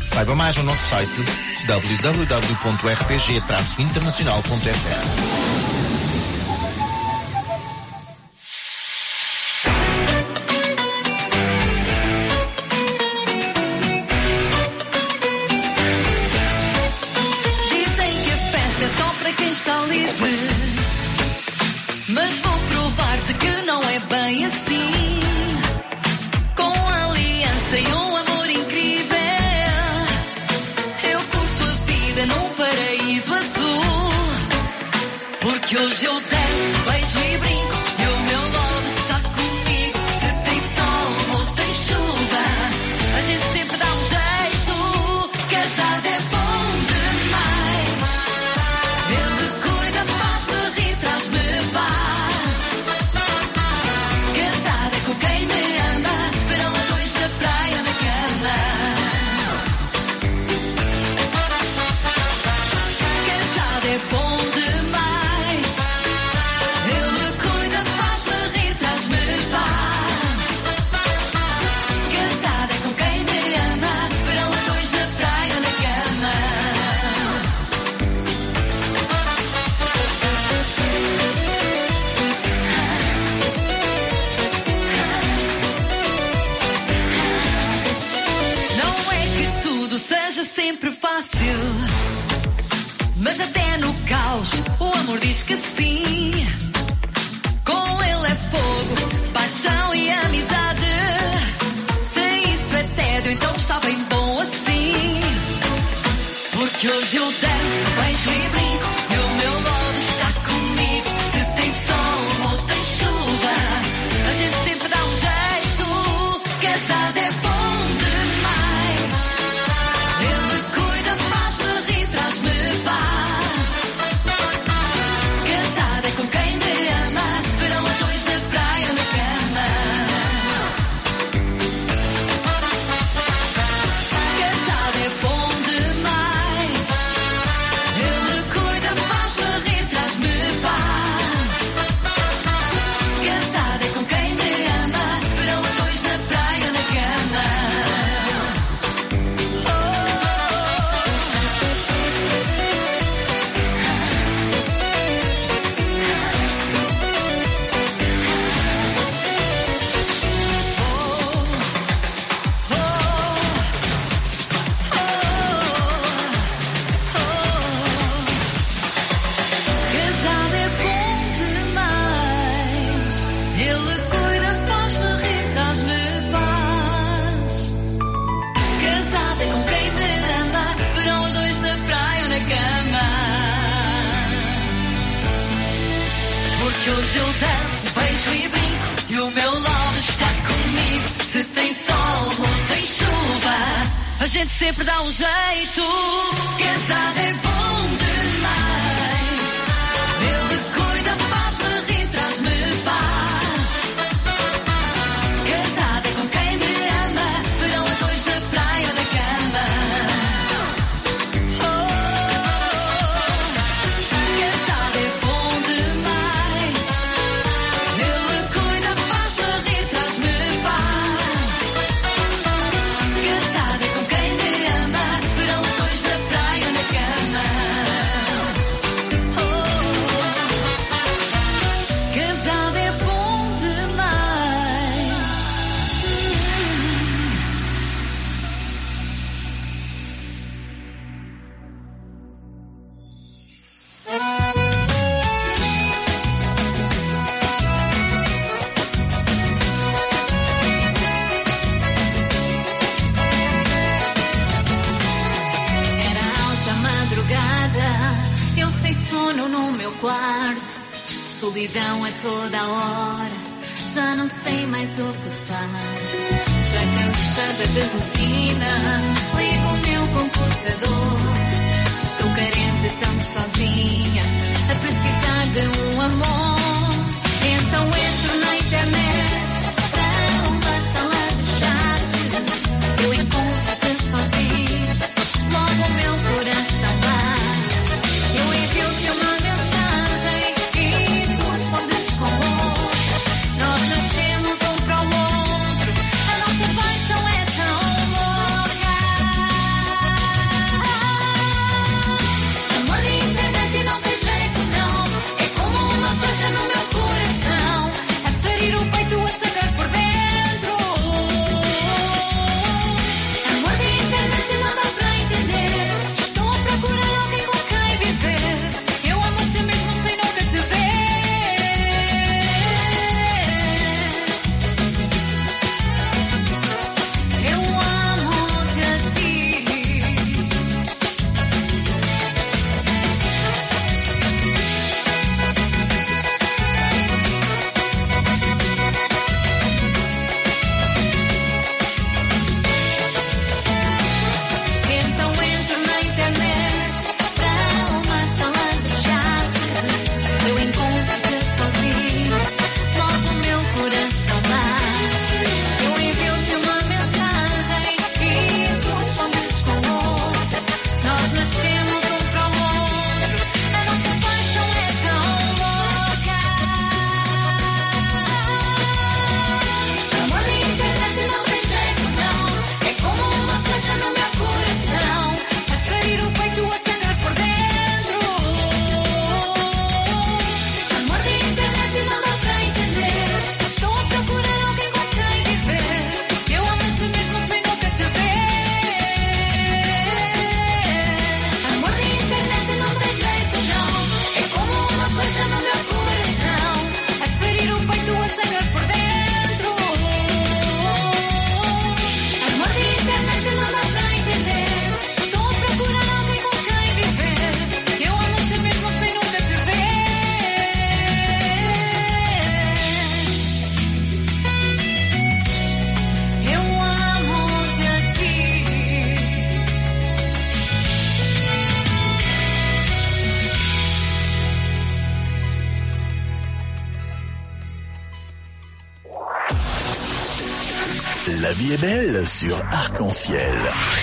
Saiba mais no nosso site www.rpg-internacional.fr. Mas vou provar-te que não é bem assim. Com aliança e um amor incrível, eu curto a vida num paraíso azul. Porque hoje eu danço, beijo e brinco, e o meu love está comigo. Se tem sol ou tem chuva, a gente sempre dá um jeito. Casado é bom demais. Ele cuida, faz-me rir, traz-me paz. Casado é com quem me ama, verão a dois na praia ou na cama. Casado é bom demais. Ele cuida, faz-me rir, traz-me paz. Casado é com quem me ama, verão a dois na praia ou na cama. Não é que tudo seja sempre fácil, mas até no caos o amor diz que sim. Com ele é fogo, paixão e amizade. Se isso é tédio, então está bem bom assim. Porque hoje eu danço, beijo e brinco, e o meu love está comigo. Se tem sol ou tem chuva, a gente sempre dá um jeito. Casado é bom demais. Ele cuida, faz-me rir, traz-me paz. Casado é com quem me ama, verão a dois na praia ou na cama. Casado é bom demais. Ele cuida, faz-me rir, traz-me paz. Casado é com quem me ama, verão a dois na praia ou na cama. Casado é bom demais. Ele cuida, faz-me rir, traz-me paz. Casado é com quem me ama, verão a dois na praia ou na cama. Porque hoje eu danço, beijo e brinco, e o meu love está comigo. Se tem sol ou tem chuva, a gente sempre dá um jeito. Casado é bom demais. Ele cuida, faz-me rir, traz-me paz. Casado é com quem me ama, verão a dois na praia ou na cama. Casado é bom demais. Ele cuida, faz-me rir, traz-me paz. Casado é com quem me ama, verão a dois na praia ou na cama. Casado é bom demais. Era alta madrugada, eu sem sono no meu quarto. Solidão a toda hora, já não sei mais o que faço. Já cansada de rotina, ligo o meu computador. Estou carente, tão sozinha, a precisar de um amor. Então entro na internet, para uma sala de chat. Eu encontro-te sozinho, logo o meu coração bate. Eu envio-te uma mensagem e tu respondes com outra. Nós nascemos um para o outro, a nossa paixão é tão louca. vie est belle sur Arc-en-Ciel.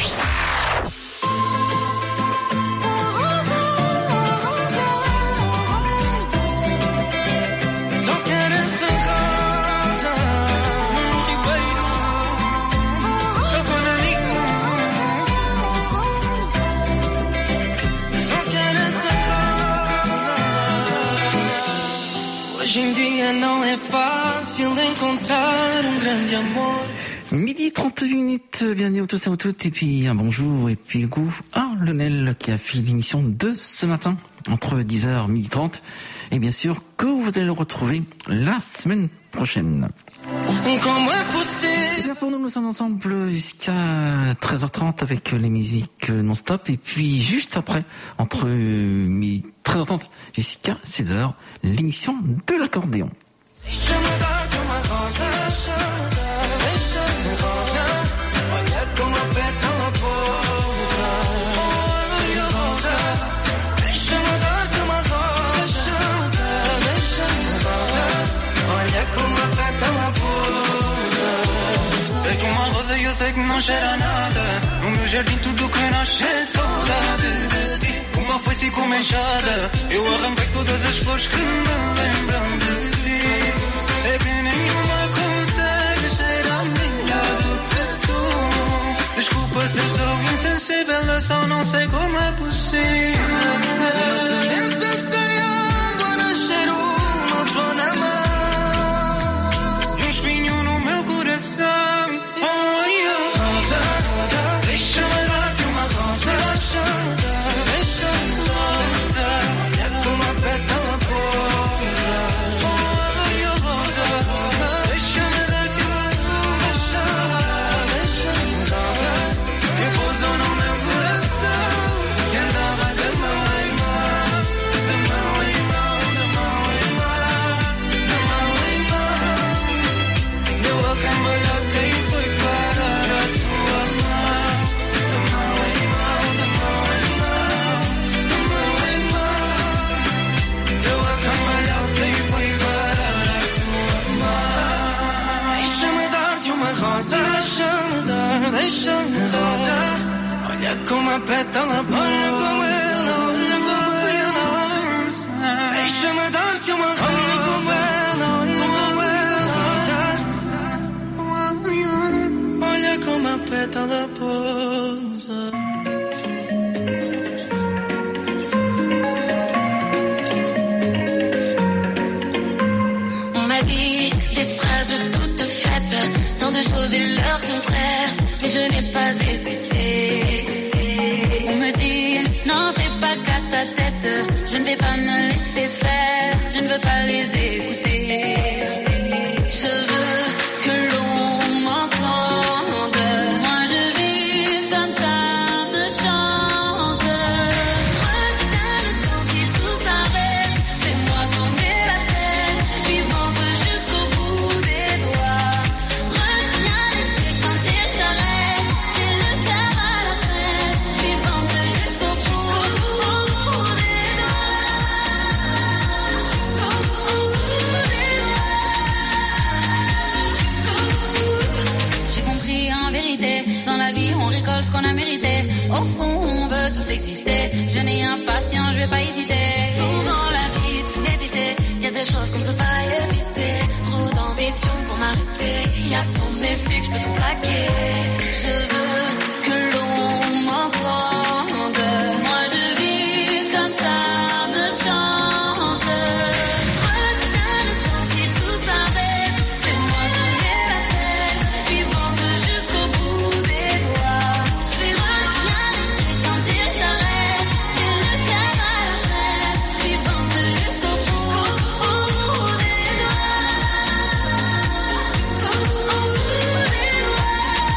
Hoje em dia não é fácil encontrar grande amor. Midi 30 minutes, bienvenue à tous et à toutes, et puis un bonjour, et puis goût à Lionel qui a fait l'émission de ce matin, entre 10h et midi 30, et bien sûr que vous allez le retrouver la semaine prochaine. Comment est possible? Et bien pour nous, nous sommes ensemble jusqu'à 13h30 avec les musiques non-stop, et puis juste après, entre 13h30 jusqu'à 16h, l'émission de l'accordéon. Eu sei que não cheira a nada. No meu jardim tudo que nasce é saudade de ti. Uma foice com uma enxada. Eu arranquei todas as flores que me lembram de ti. É que nenhuma consegue cheirar melhor do que tu. Desculpa se eu sou insensível, eu só não sei como é possível. Semente sem água, nascer uma flor na mão. E um espinho no meu coração. Deixa-me rosa, olha como a pétala, olha como ela, olha como ela. Deixa-me dar-te uma rosa, olha como ela, olha como a pétala pousa. On m'a dit des phrases toutes faites, tant de choses et leur contraire. Mais je n'ai pas écouté. On me dit, n'en fais pas qu'à ta tête. Je ne vais pas me laisser faire. Je ne veux pas les écouter. Je veux que l'on m'entende. Moi je vis comme ça me chante. Retiens le temps si tout s'arrête. Fais-moi tourner la tête, vivante jusqu'au bout des doigts. Retiens l'été quand il s'arrête. J'ai le cœur à la fête, vivante jusqu'au bout des doigts. Jusqu'au bout des doigts. J'ai compris en vérité, dans la vie on récolte ce qu'on a mérité. Au fond on veut tous exister. Je n'ai impatient, je vais pas hésiter. Souvent la vie te fait méditer. Y a des choses qu'on ne peut pas éviter. Trop d'ambition pour m'arrêter. Y a pour mes filles que je peux tout plaquer. Je veux que l'on m'entende. Moi je vis comme ça me chante. Retiens le temps si tout s'arrête. Fais-moi tourner la tête, vivante jusqu'au bout des doigts. Retiens l'été quand il s'arrête. J'ai le cœur à la fête, vivante jusqu'au bout des doigts. Jusqu'au bout des doigts.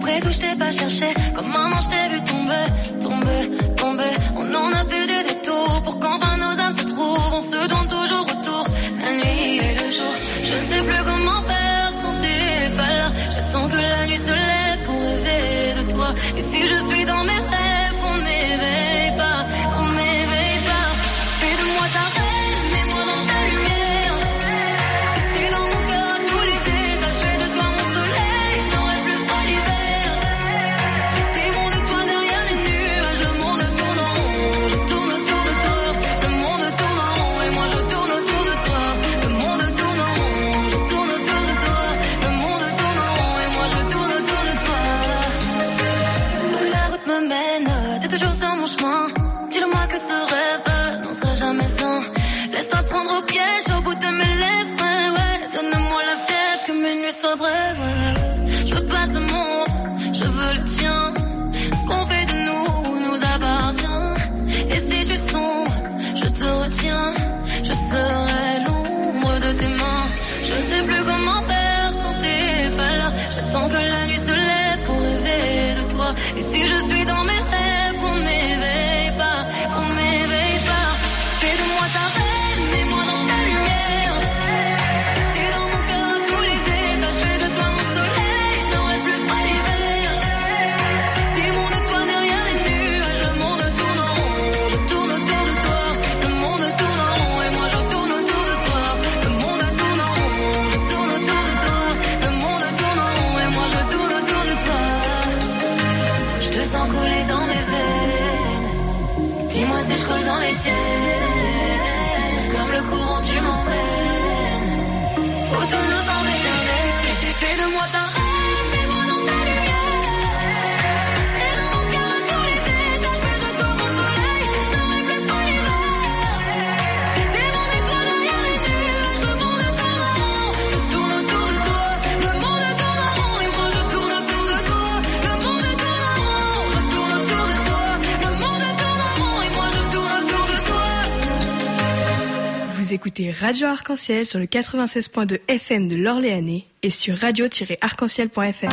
Après tout, je t'ai pas cherché. Comme maman, je t'ai vu tomber. On en a fait des détours pour qu'enfin nos âmes se trouvent. On se donne toujours retour, la nuit et le jour. Je ne sais plus comment faire quand t'es pas là. J'attends que la nuit se lève pour rêver de toi. Et si je suis dans mes rêves, qu'on m'éveille pas. Fais de moi ta reine, mets-moi dans ta lumière. T'es dans mon cœur à tous les étages. Fais de toi mon soleil, je n'aurai plus froid l'hiver. T'es mon étoile derrière les nuages. Le monde tourne en rond, je tourne autour de toi. Le monde tourne en rond et moi je tourne autour de toi. Le monde tourne en rond, je tourne autour de toi. Le monde tourne en rond et moi je tourne autour de toi. Où la route me mène, t'es toujours sur mon chemin. Dis-le-moi que ce rêve n'en sera jamais sain. Laisse-toi prendre au piège au bout de mes lèvres, ouais. Donne-moi la fièvre, que mes nuits soient brèves, ouais. Je veux pas ce monde, je veux le tien. Ce qu'on fait de nous appartient. Et si tu sombres, je te retiens. Je serai l'ombre de tes mains. Je ne sais plus comment faire quand t'es pas là. J'attends que la nuit se lève pour rêver de toi. Et si je suis dans mes rêves, qu'on m'éveille pas. Fais de moi ta reine, mets-moi dans ta lumière. T'es dans mon cœur à tous les étages. Fais de toi mon soleil, je n'aurai plus froid l'hiver. T'es mon étoile derrière les nuages. Le monde tourne en rond, je tourne autour de toi. Le monde tourne en rond et moi je tourne autour de toi. Le monde tourne en rond, je tourne autour de toi. Le monde tourne en rond et moi je tourne autour de toi. Je te sens couler dans mes veines. Dis-moi si je colle dans les tiennes. Comme le courant tu m'emmènes. Où tout nous semble éternel. Fais de moi ta reine, mets-moi dans ta lumière. T'es dans mon cœur à tous les étages. Fais de toi mon soleil, je n'aurai plus froid l'hiver. T'es mon étoile derrière les nuages. Le monde tourne en rond, je tourne autour de toi. Le monde tourne en rond et moi je tourne autour de toi. Le monde tourne en rond, je tourne autour de toi. Le monde tourne en rond et moi je tourne autour de toi. Vous écoutez Radio Arc-en-Ciel sur le 96.2 FM de l'Orléanais et sur radio-arc-en-ciel.fr.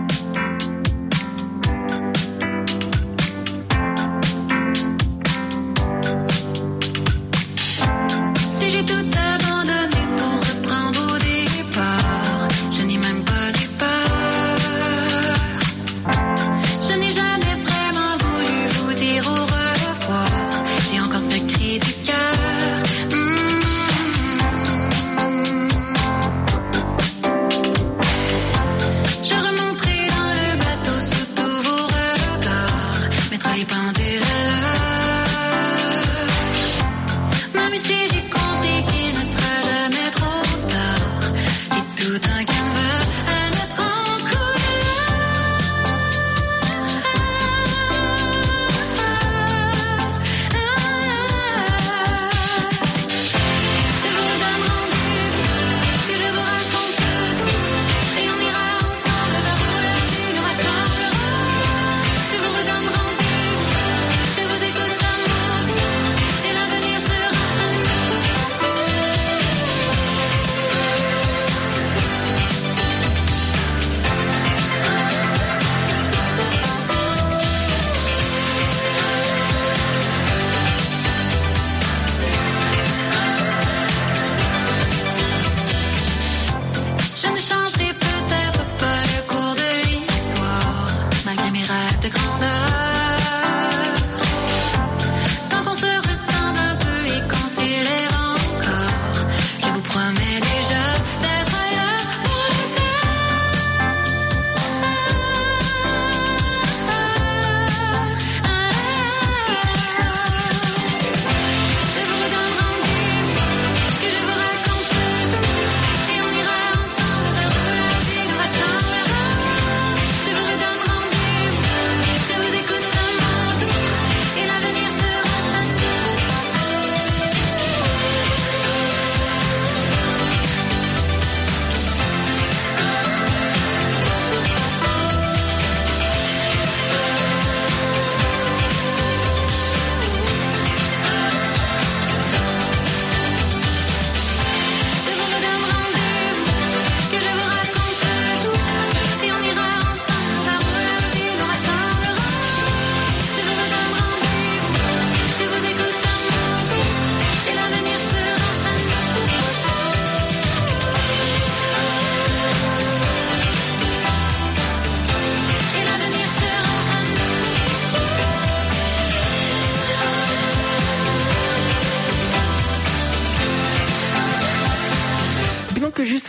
Si j'ai tout abandonné pour reprendre au départ, je n'ai même pas eu peur. Je n'ai jamais vraiment voulu vous dire au revoir. J'ai encore ce cri du cœur. Je remonterai dans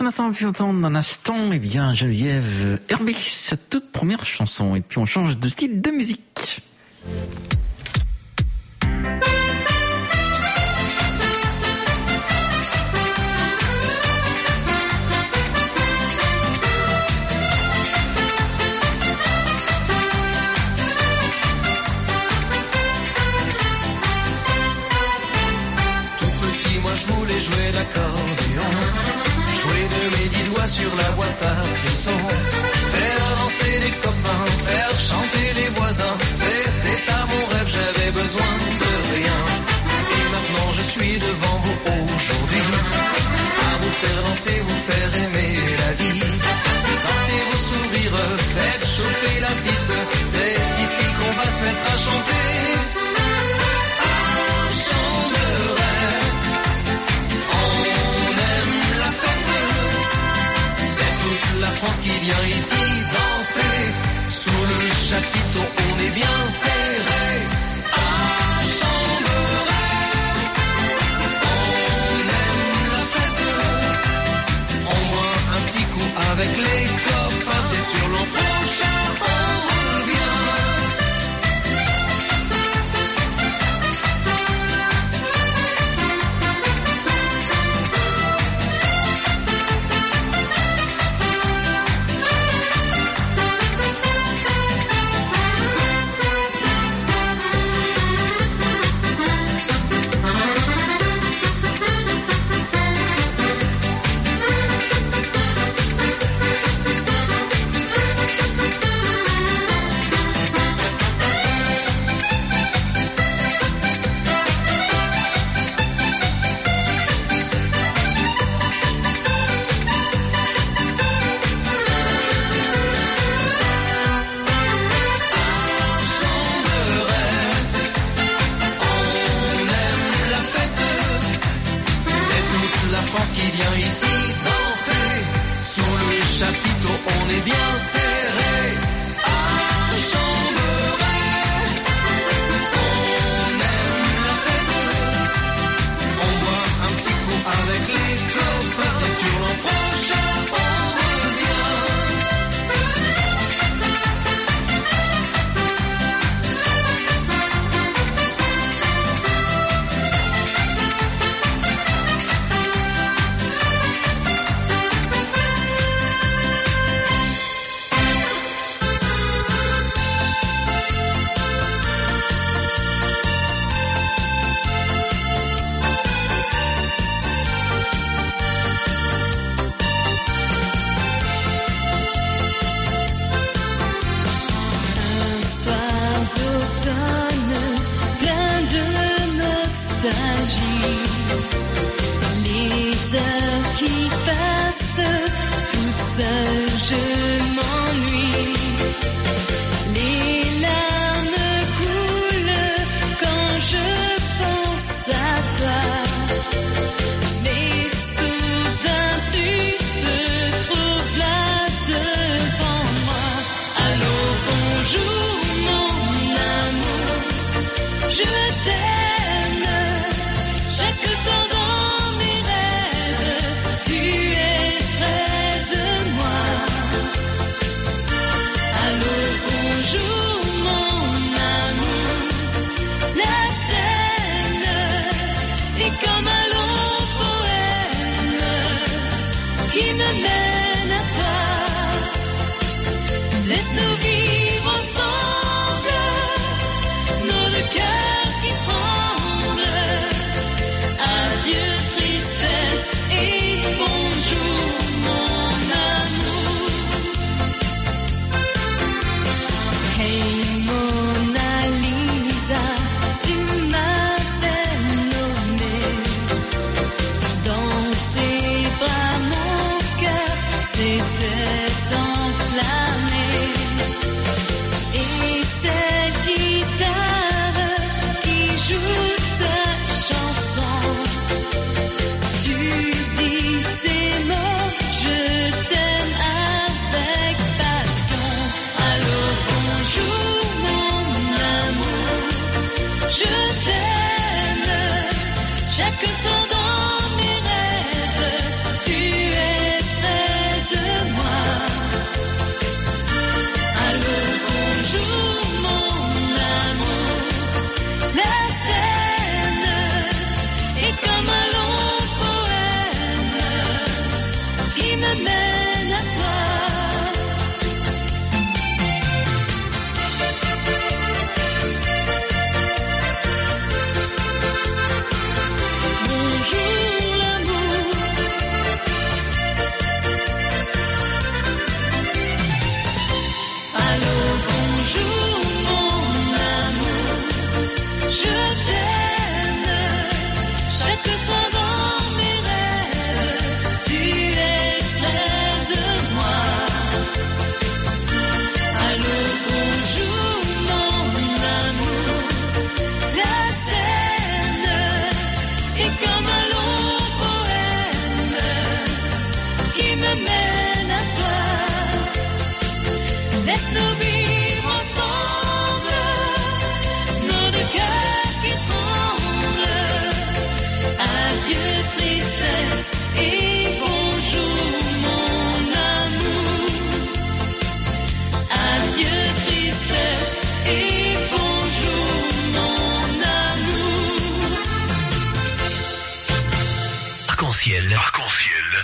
ce matin, puis entendre un instant, eh bien, Geneviève Herbet, sa toute première chanson. Et puis on change de style de musique. Jouer l'accordéon, jouer de mes 10 doigts sur la boîte à frissons, faire danser les copains, faire chanter les voisins, c'était ça mon rêve, j'avais besoin de rien. Et maintenant je suis devant vous aujourd'hui, à vous faire danser, vous faire aimer la vie. Sortez vos sourires, faites chauffer la piste, c'est ici qu'on va se mettre à chanter. La France qui vient ici danser, sous le chapiteau on est bien serré. À Chamberet, on aime la fête, on boit un petit coup avec les copains, c'est sur l'an prochain on revient. C'était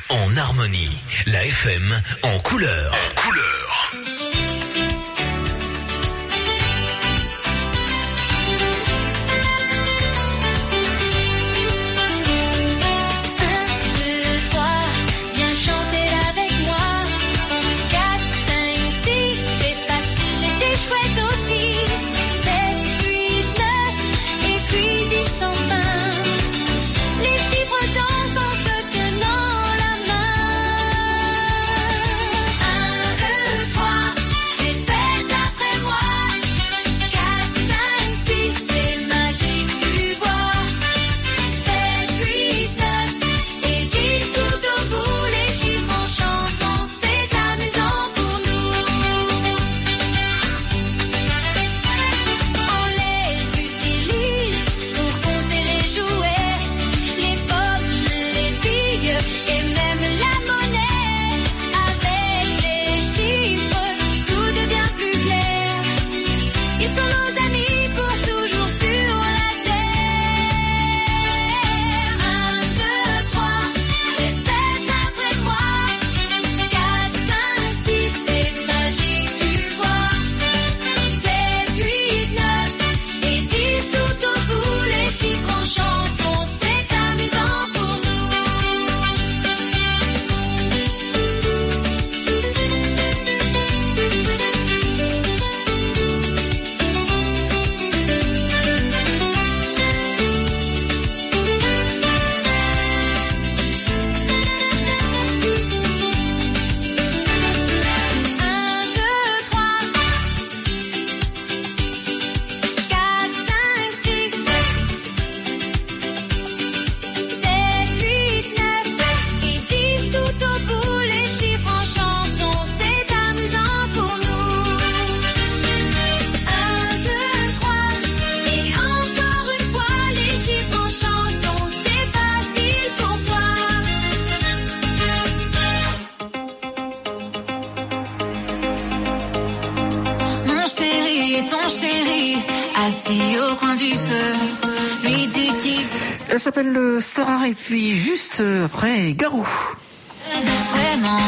En harmonie, la FM en couleur. En couleur. Elle s'appelle Sarah et puis juste après Garou. Vraiment,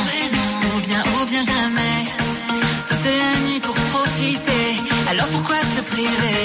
ou bien jamais. Toute la nuit pour profiter. Alors pourquoi se priver?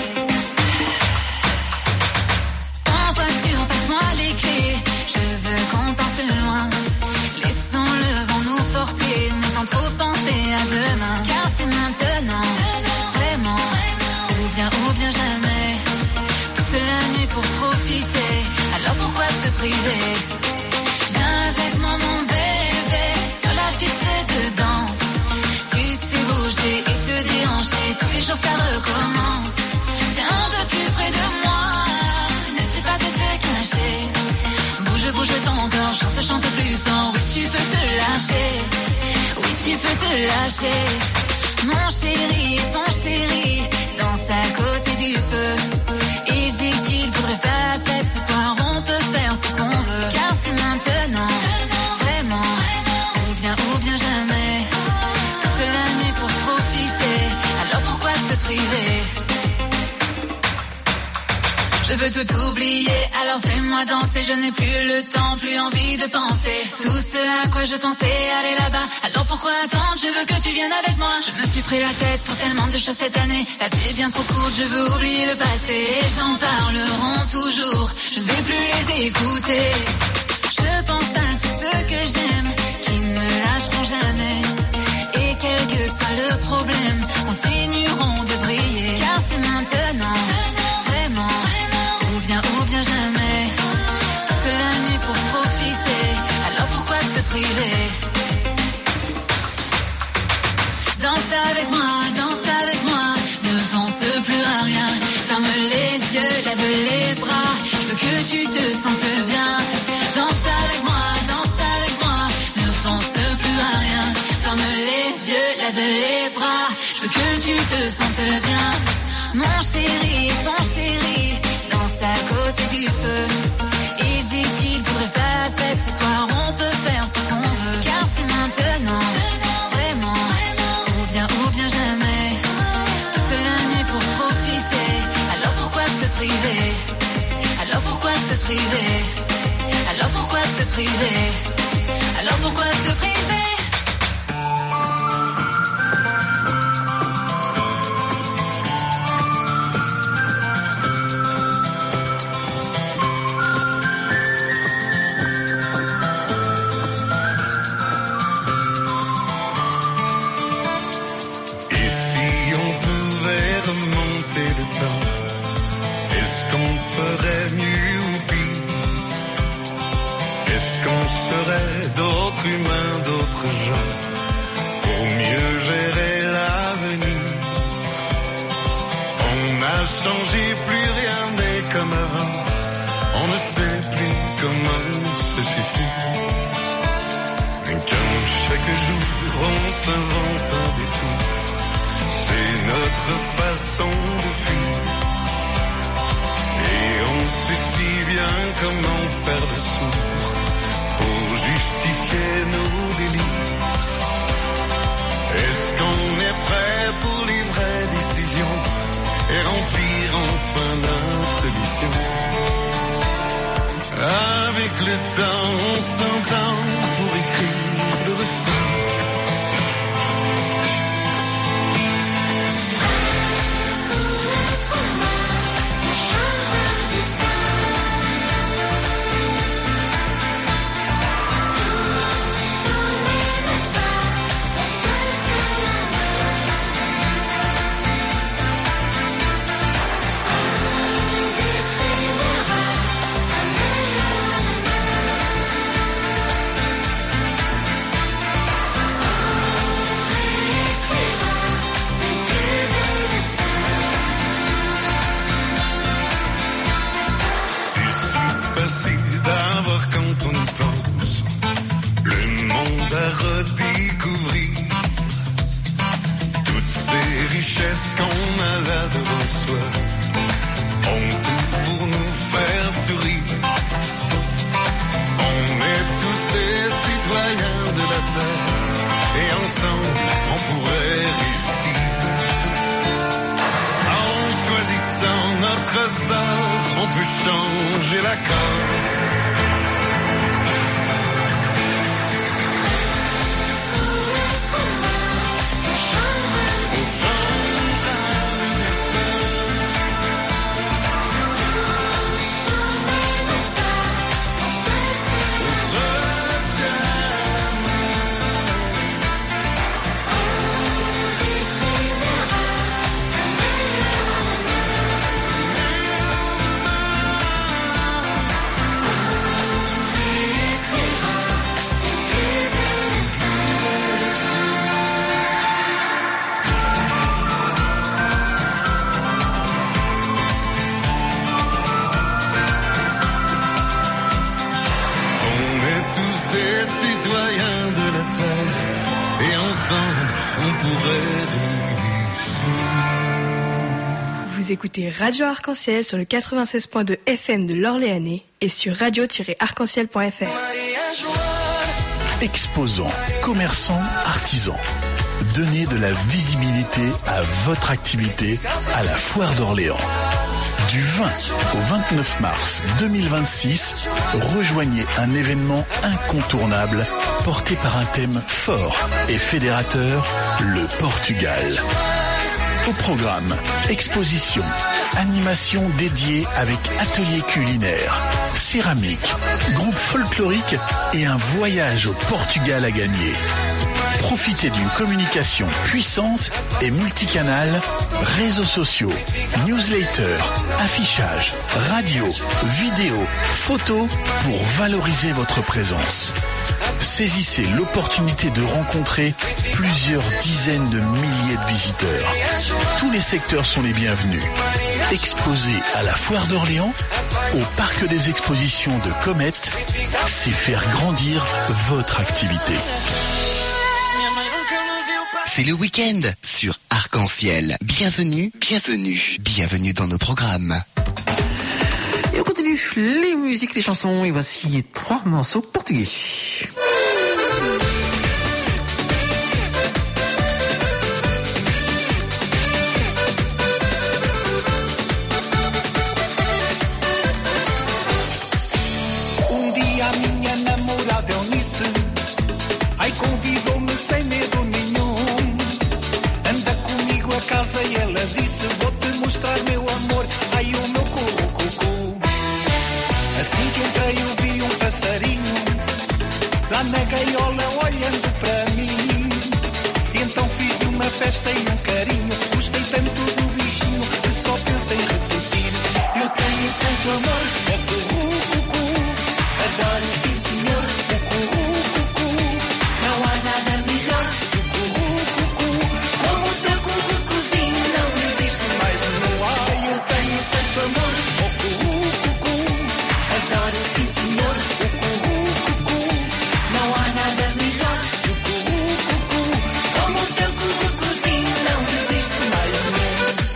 En voiture, passe-moi les clés. Je veux qu'on parte loin. Laissons le vent nous porter, mais sans trop penser à demain. Car c'est maintenant, vraiment, ou bien jamais. Toute la nuit pour profiter. Alors pourquoi se priver? Viens avec moi mon bébé sur la piste de danse. Tu sais bouger et te déhancher. Tous les jours ça recommence. Viens un peu plus près de moi. N'essaie pas de te cacher. Bouge ton corps. Chante plus fort. Oui tu peux te lâcher. Oui tu peux te lâcher. Mon chéri et ton chéri dansent à côté du feu. Il dit qu'il faudrait faire la fête ce soir. On peut faire ce qu'on veut. Car c'est maintenant, vraiment, ou bien jamais. Toute la nuit pour profiter. Alors pourquoi se priver? Je veux tout oublier, alors fais-moi danser. Je n'ai plus le temps, plus envie de penser. Tout ce à quoi je pensais aller là-bas. Alors pourquoi attendre? Je veux que tu viennes avec moi. Je me suis pris la tête pour tellement de choses cette année. La vie est bien trop courte, je veux oublier le passé. Et j'en parleront toujours, je ne vais plus les écouter. Je pense à tous ceux que j'aime, qui ne me lâcheront jamais. Et quel que soit le problème, continueront de briller. Car c'est maintenant, vraiment, ou bien jamais. Toute la nuit pour profiter. Alors pourquoi se priver? Danse avec moi, ne pense plus à rien. Ferme les yeux, lève les bras. Je veux que tu te sentes bien. Danse avec moi, ne pense plus à rien. Ferme les yeux, lève les bras. Je veux que tu te sentes bien. Mon chéri et ton chéri dansent à côté du feu. Il dit qu'il faudrait faire la fête ce soir. On peut faire ce qu'on veut. Car c'est maintenant, vraiment, ou bien jamais. Toute la nuit pour profiter. Alors pourquoi se priver? Alors pourquoi se priver? Alors pourquoi se priver? Alors pourquoi se priver? D'autres humains, d'autres gens, pour mieux gérer l'avenir. On n'a changé, plus rien n'est comme avant. On ne sait plus comment se suffit. Comme chaque jour on s'invente un détour, c'est notre façon de fuir. Et on sait si bien comment faire le sourd pour justifier nos délits. Est-ce qu'on est prêt pour les vraies décisions et remplir enfin notre mission? Avec le temps, on s'entend pour écrire le refrain. Redécouvrir toutes ces richesses qu'on a là devant soi, ont tout pour nous faire sourire. On est tous des citoyens de la terre et ensemble on pourrait réussir. En choisissant notre sort, on peut changer l'accord. Citoyens de la terre, et ensemble on pourrait réussir. Vous écoutez Radio Arc-en-Ciel sur le 96.2 FM de l'Orléanais et sur radio-arc-en-ciel.fr. Exposants, commerçants, artisans, donnez de la visibilité à votre activité à la Foire d'Orléans. Du 20 au 29 mars 2026, rejoignez un événement incontournable porté par un thème fort et fédérateur, le Portugal. Au programme, exposition, animation dédiée avec atelier culinaire, céramique, groupe folklorique et un voyage au Portugal à gagner. Profitez d'une communication puissante et multicanale, réseaux sociaux, newsletters, affichage, radio, vidéo, photos pour valoriser votre présence. Saisissez l'opportunité de rencontrer plusieurs dizaines de milliers de visiteurs. Tous les secteurs sont les bienvenus. Exposé à la Foire d'Orléans, au Parc des Expositions de Comète, c'est faire grandir votre activité. C'est le week-end sur Arc-en-Ciel. Bienvenue, bienvenue, bienvenue dans nos programmes. Et on continue les musiques, les chansons, et voici 3 morceaux portugais. Dia a minha namorada Eunice convidou-me sem medo nenhum. Anda comigo a casa e ela disse: vou-te mostrar meu amor, ai o meu cu. Assim que entrei eu vi um passarinho lá na gaiola olhando para mim. Então fiz uma festa e um carinho. Gostei tanto do bichinho que só penso em repetir. Eu tenho tanto amor, é cu. Adoro, sim senhor, é cu. Não há nada melhor do cu. Como o teu cucuzinho não existe mais no ar. Eu tenho tanto amor, é cu. Adoro, sim senhor, é cu. Não há nada melhor do cu. Como o teu cucuzinho não existe mais no ar.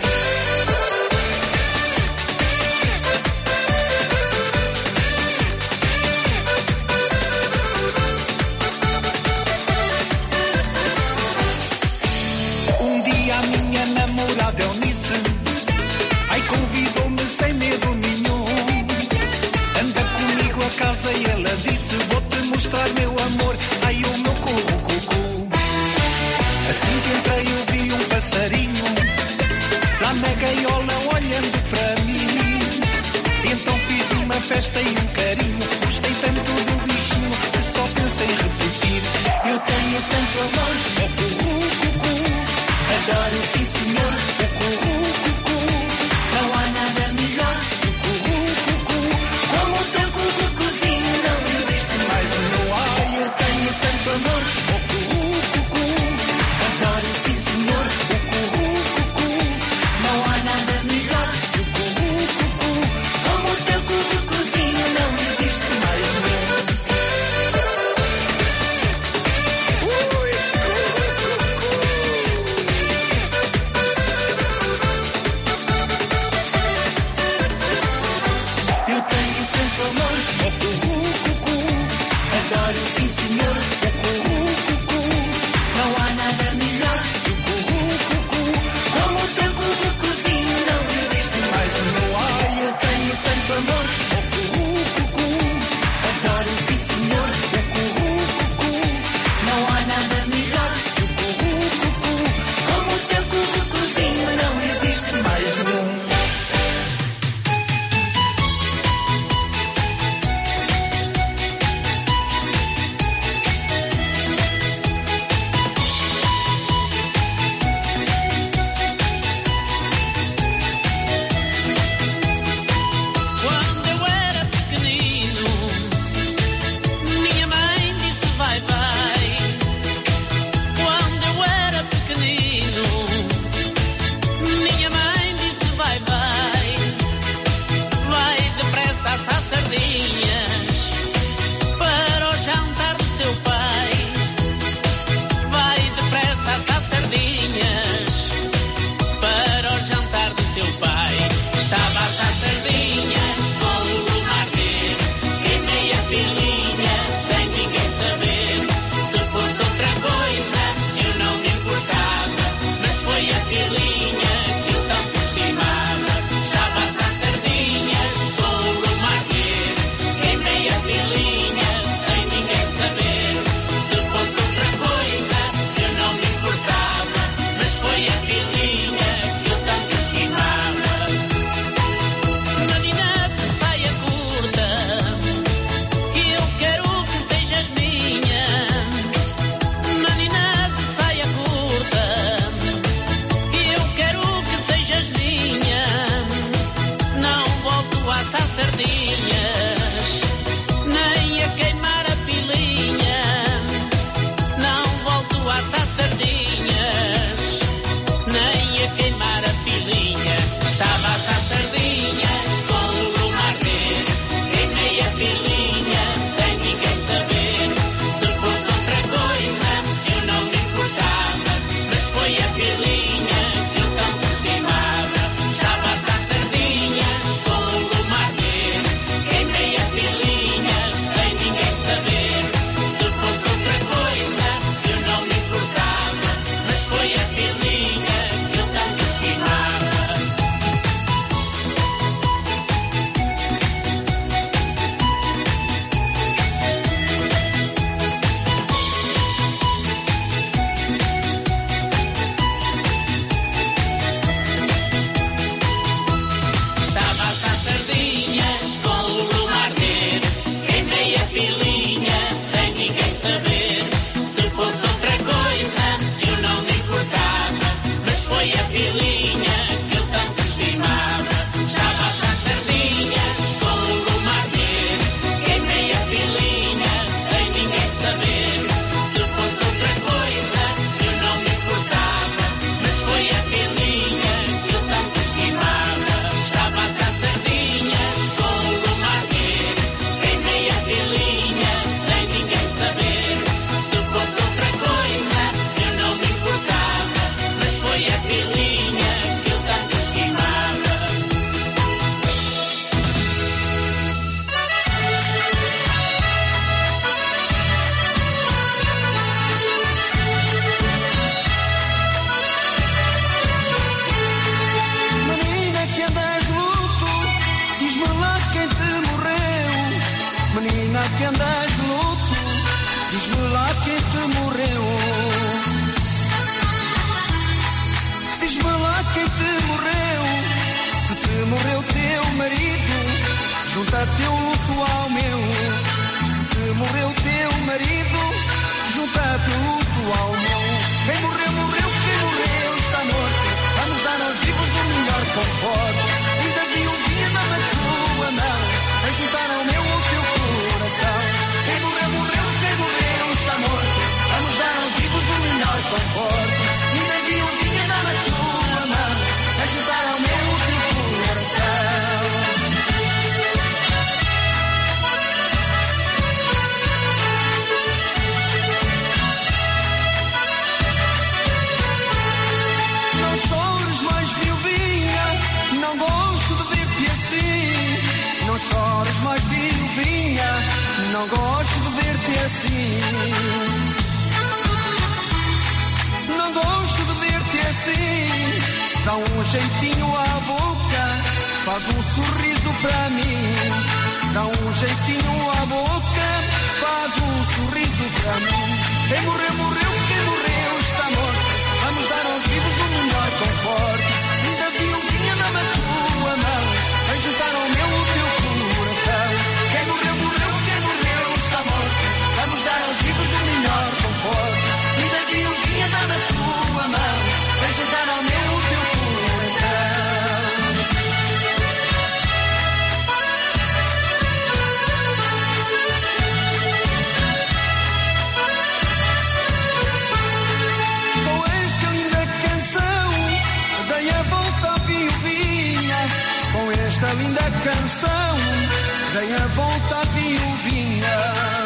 Um dia a minha namorada Eunice, ai convidou-me sem medo nenhum. Anda comigo a casa e ela disse: vou-te mostrar meu amor, ai o meu cu. Assim que entrei eu vi um passarinho lá na gaiola olhando para mim. Então fiz uma festa e um carinho. Gostei tanto do bichinho que só penso em repetir. Eu tenho tanto amor, é cu. Adoro, sim senhor, o cu. Não há nada melhor do cu. Como o teu cucuzinho não existe mais no ar. Eu tenho tanto amor, o cu. Adoro, sim senhor, o cu. Não há nada melhor do cu. Como o teu cucuzinho não existe mais no ar. tudo ao mão. Quem morreu, morreu, quem morreu está morto. Vamos dar aos vivos o melhor conforto. Ainda viuvinha dá-me a tua mão, a juntar ao meu o teu coração. Quem morreu, morreu, quem morreu está morto. Vamos dar aos vivos o melhor conforto. Ainda viuvinha dá-me a tua mão, a juntar ao meu o teu coração. Não chores mais, viuvinha, não gosto de ver-te assim. Não chores mais, viuvinha, não gosto de ver-te assim. Não gosto de ver-te assim. Dá um jeitinho à boca, faz um sorriso para mim. Dá um jeitinho à boca, faz um sorriso para mim. Quem morreu, morreu, quem morreu está morto. Vamos dar aos vivos o melhor conforto. Ainda viuvinha dá-me a tua mão, a juntar ao meu o teu coração. Quem morreu, morreu, quem morreu está morto. Vamos dar aos vivos o melhor conforto. Ainda viuvinha dá-me a tua mão, a juntar ao meu o teu coração. Esta linda canção, dei a volta à viuvinha.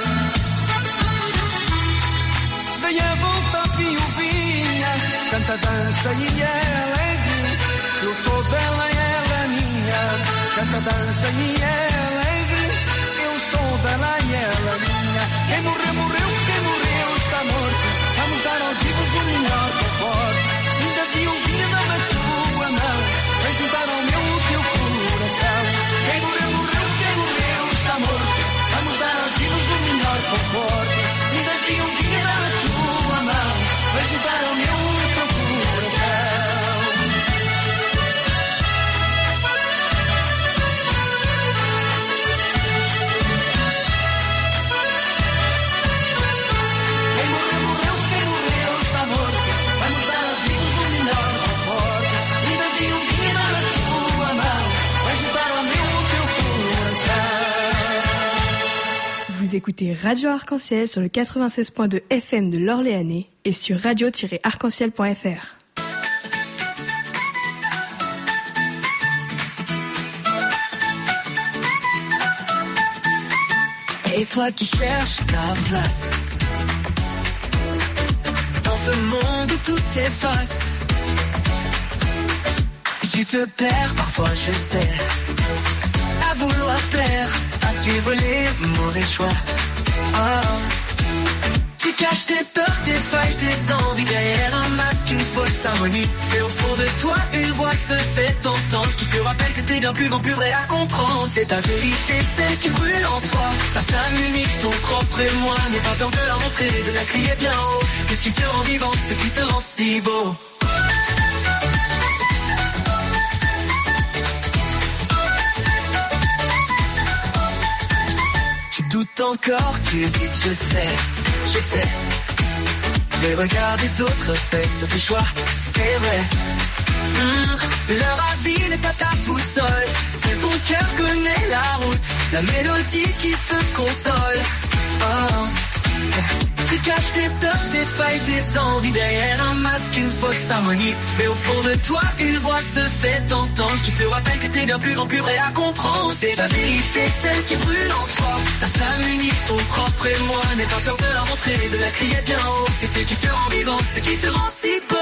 Dei a volta à viuvinha, canta, dança e é alegre. Eu sou dela e ela é minha. Canta, dança e é alegre. Eu sou dela e ela é minha. Quem morreu, morreu, quem morreu está morto. Vamos dar aos vivos o melhor conforto. Ainda viuvinha dá-me a tua mão, a juntar ao meu o teu coração. Quem morreu, morreu, quem morreu está morto. Vamos dar aos vivos o melhor conforto. Ainda viuvinha dá-me a tua mão, a juntar ao meu o teu coração. Quem morreu, morreu, quem morreu está morto. Vamos dar aos vivos o melhor conforto. Ainda viuvinha dá-me a tua mão, a juntar ao meu o teu coração. Vous écoutez Radio Arc-en-Ciel sur le 96.2 FM de l'Orléanais et sur radio-arc-en-ciel.fr. Et toi qui cherches ta place, dans ce monde où tout s'efface, tu te perds parfois, je sais, à vouloir plaire, à suivre les mauvais choix. Oh. Tu caches tes peurs, tes failles, tes envies derrière un masque, une fausse harmonie. Et au fond de toi, une voix se fait entendre qui te rappelle que t'es bien plus grand, plus vrai à comprendre. C'est ta vérité, celle qui brûle en toi. Ta flamme unique, ton propre émoi. N'aie pas peur de la montrer, de la crier bien haut. C'est ce qui te rend vivant, ce qui te rend si beau. Tu doutes encore, tu hésites, je sais. Les regards des autres pèsent sur tes choix, c'est vrai. Leur avis n'est pas ta boussole. Seul ton cœur connaît la route, la mélodie qui te console. Oh. Tu caches tes peurs, tes failles, tes envies derrière un masque, une fausse harmonie. Mais au fond de toi, une voix se fait entendre qui te rappelle que t'es bien plus grand, plus vrai à comprendre. C'est ta vérité, celle qui brûle en toi. Ta flamme unique, ton propre émoi. N'aie pas peur de la montrer, de la crier bien haut. C'est ce qui te rend vivant, ce qui te rend si beau.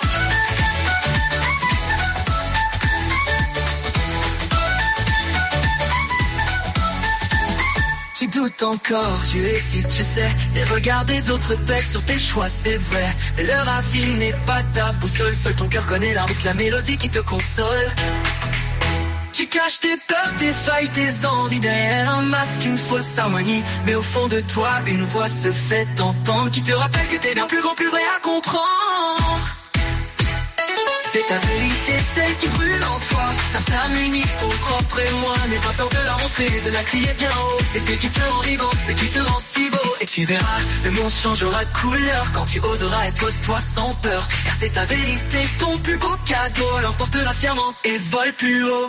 Tu doutes encore, tu hésites, je sais. Les regards des autres pèsent sur tes choix, c'est vrai. Mais leur avis n'est pas ta boussole. Seul ton cœur connaît la route, la mélodie qui te console. Tu caches tes peurs, tes failles, tes envies derrière un masque, une fausse harmonie. Mais au fond de toi, une voix se fait entendre qui te rappelle que t'es bien plus grand, plus vrai à comprendre. c'est ta vérité, celle qui brûle en toi. Ta flamme unique, ton propre émoi. N'aie pas peur de la montrer, de la crier bien haut. C'est ce qui te rend vivant, c'est qui te rend si beau. Et tu verras, le monde changera de couleur quand tu oseras être toi sans peur. Car c'est ta vérité, ton plus beau cadeau. Alors porte-la fièrement et vole plus haut.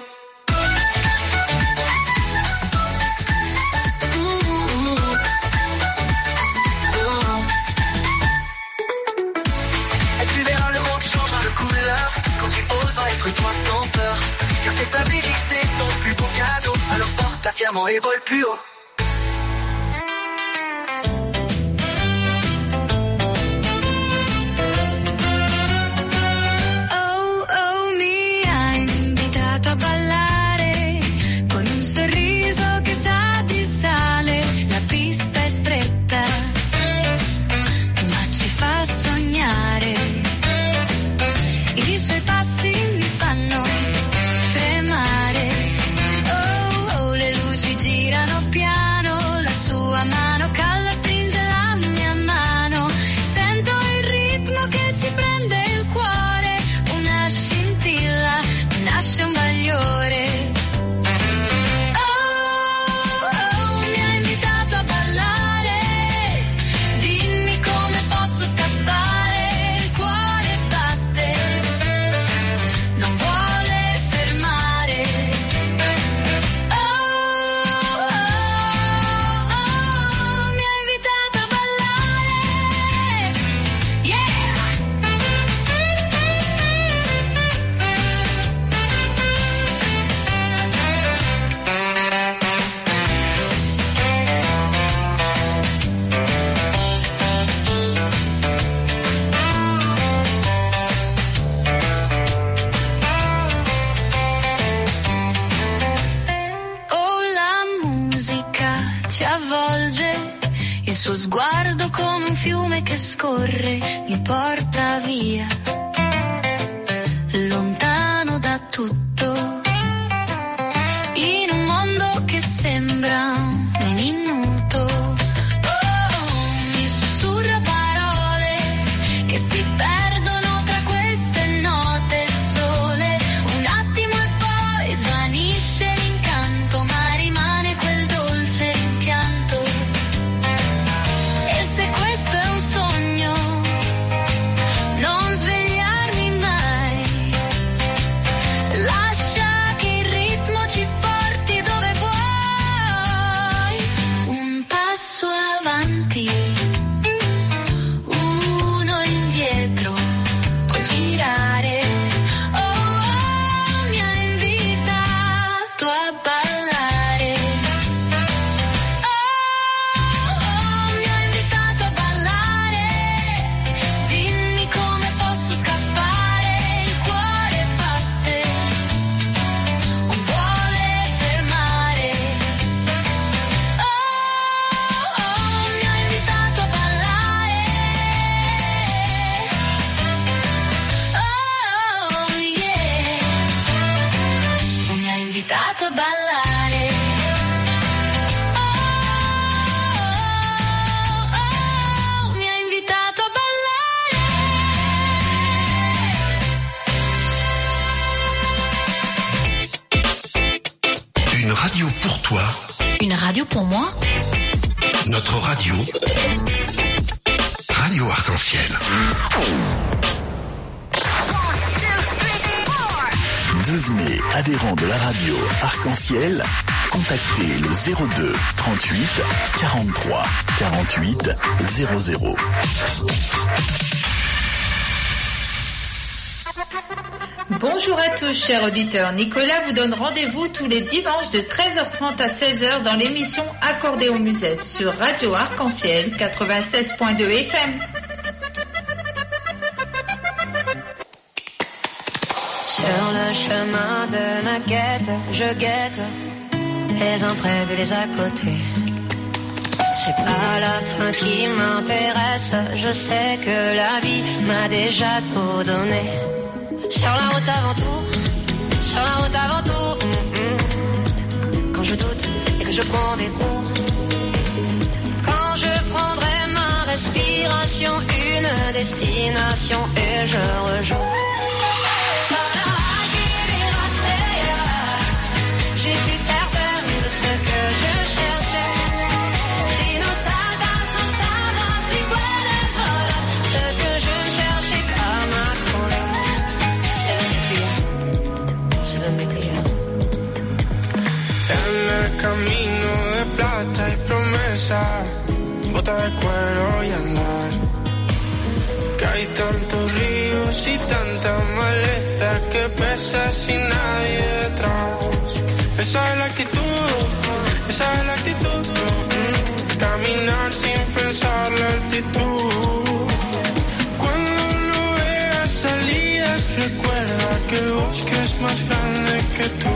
Être toi sans peur, car c'est ta vérité, ton plus beau cadeau. Alors porte-la fièrement et vole plus haut. Oh, oh, mi ha invitato a ballare con un sorriso che sa di sale. La pista è stretta, ma ci fa sognare. I suoi passi mi fanno tremare. Oh, oh, le luci girano piano, la sua mano calda stringe la mia mano. Sento il ritmo che ci prende il cuore, una scintilla, nasce un bagliore. Oh, oh, mi ha invitato a ballare, dimmi come posso scappare, il cuore batte. Non vuole fermare. Oh, oh, oh, mi ha invitato a ballare. Yeah. Oh, la musica ci avvolge, il suo sguardo come un fiume che scorre, mi porta via, lontano da tutto, in un mondo che sembra un minuto. Oh, mi sussurra parole che si perdono tra queste note sole. Un attimo e poi svanisce l'incanto, ma rimane quel dolce rimpianto. E se questo è un sogno, non svegliarmi mai. Lascia che il ritmo ci porti dove vuoi. Un passo avanti, uno indietro, puoi girare. Oh, oh, mi ha invitato a ballare. Oh, oh, mi ha invitato a ballare. Dimmi come posso scappare, il cuore batte, non vuole fermare. Oh, oh, mi ha invitato a ballare. Oh, yeah. Mi ha invitato a ballare. Oh, oh, mi ha invitato a ballare. Une radio pour toi, Une radio pour moi. notre radio, Radio Arc-en-Ciel. Devenez adhérent de la radio Arc-en-Ciel. Contactez le 02 38 43 48 00. Bonjour à tous, chers auditeurs. Nicolas vous donne rendez-vous tous les dimanches de 13h30 à 16h dans l'émission Accordéon Musette sur Radio Arc-en-Ciel 96.2 FM. Sur le chemin de ma quête, je guette les imprévus, les à côté. C'est pas la fin qui m'intéresse, je sais que la vie m'a déjà tout donné. Sur la route avant tout, sur la route avant tout. Quand je doute et que je prends des coups, quand je prendrai ma respiration, une destination et je rejoue. J'étais certaine de ce que je cherchais. Si nos sagas, si puedes volar, ce que je cherchais calma cola. Serendipia. En el camino de plata y promesa, bota de cuero y andar. Que hay tantos ríos y tanta maleza que pesa sin nadie detrás. Esa es la actitud, esa es la actitud. Caminar sin pensar la altitud. Cuando no veas salidas, recuerda que el bosque es más grande que tú.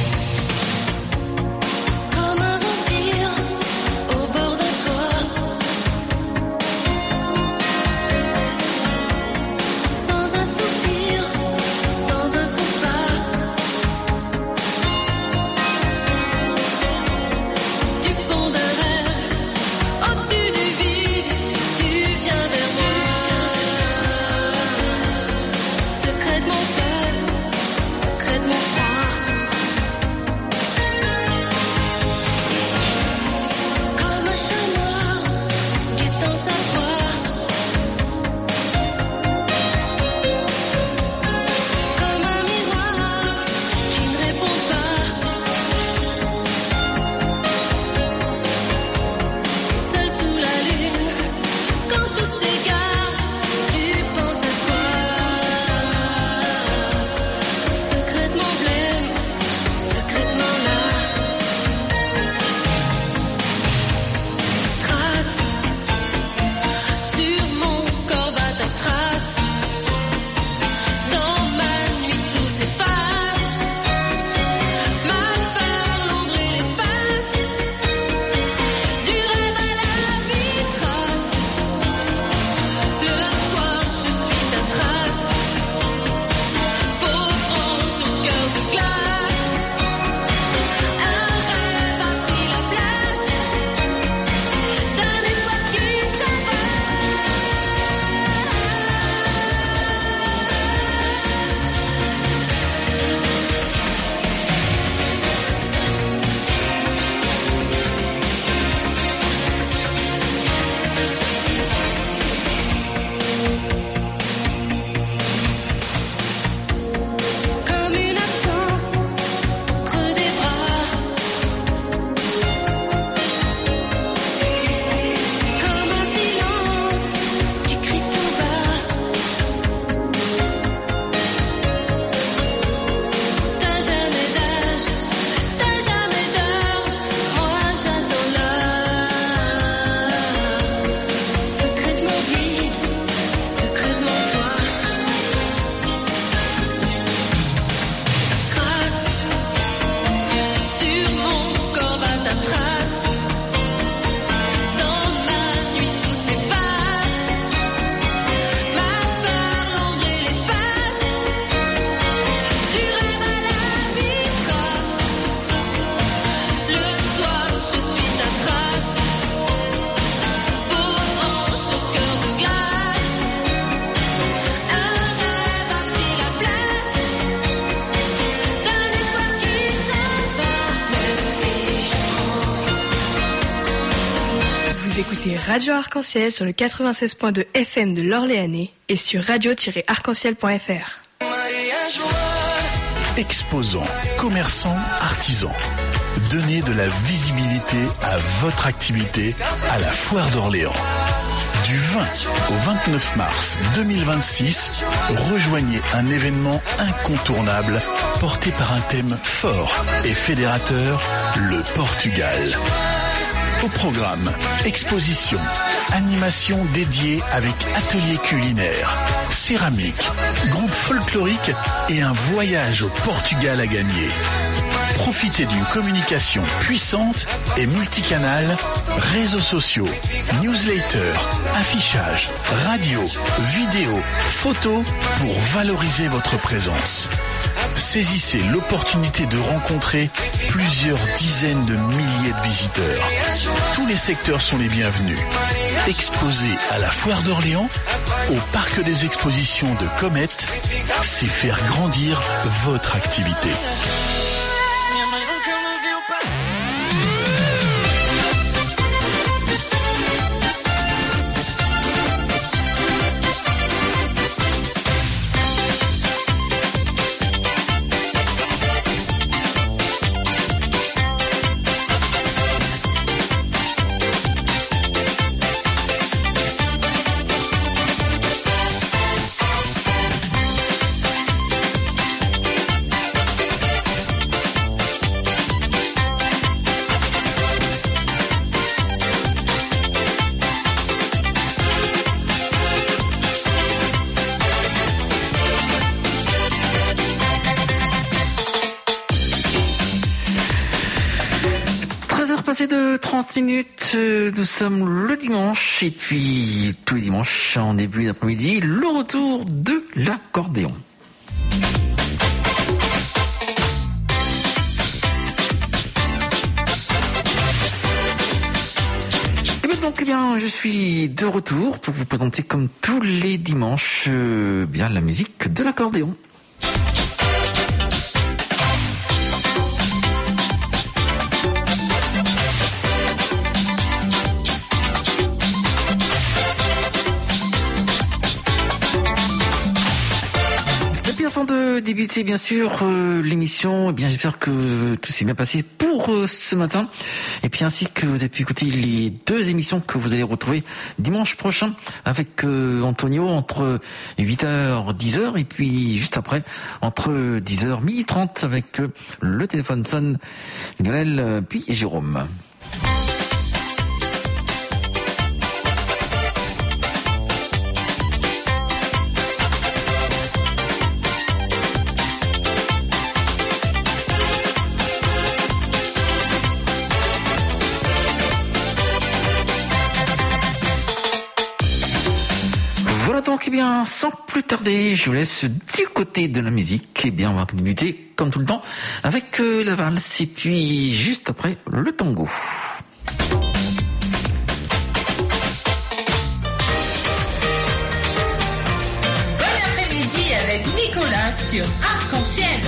Comme un vampire au bord d'un toit. Vous écoutez Radio Arc-en-Ciel sur le 96.2 FM de l'Orléanais et sur radio-arc-en-ciel.fr. Exposants, commerçants, artisans. Donnez de la visibilité à votre activité à la Foire d'Orléans. Du 20 au 29 mars 2026, rejoignez un événement incontournable porté par un thème fort et fédérateur, le Portugal. Au programme, exposition, animation dédiée avec atelier culinaire, céramique, groupe folklorique et un voyage au Portugal à gagner. Profitez d'une communication puissante et multicanale, réseaux sociaux, newsletters, affichage, radio, vidéo, photos pour valoriser votre présence. Saisissez l'opportunité de rencontrer plusieurs dizaines de milliers de visiteurs. Tous les secteurs sont les bienvenus. Exposé à la Foire d'Orléans, au Parc des Expositions de Comète, c'est faire grandir votre activité. De 30 minutes, nous sommes le dimanche et puis tous les dimanches en début d'après-midi, le retour de l'accordéon. Et bien donc, je suis de retour pour vous présenter comme tous les dimanches la musique de l'accordéon. De débuter bien sûr l'émission, j'espère que tout s'est bien passé pour ce matin et puis ainsi que vous avez pu écouter les deux émissions que vous allez retrouver dimanche prochain avec Antonio entre 8h 10h et puis juste après entre 10h 12h30 avec le téléphone sonne, Lionel puis Jérôme. Donc, sans plus tarder, je vous laisse du côté de la musique. On va débuter, comme tout le temps, avec la valse et puis juste après, le tango. Bon après-midi avec Nicolas sur Arc-en-Ciel.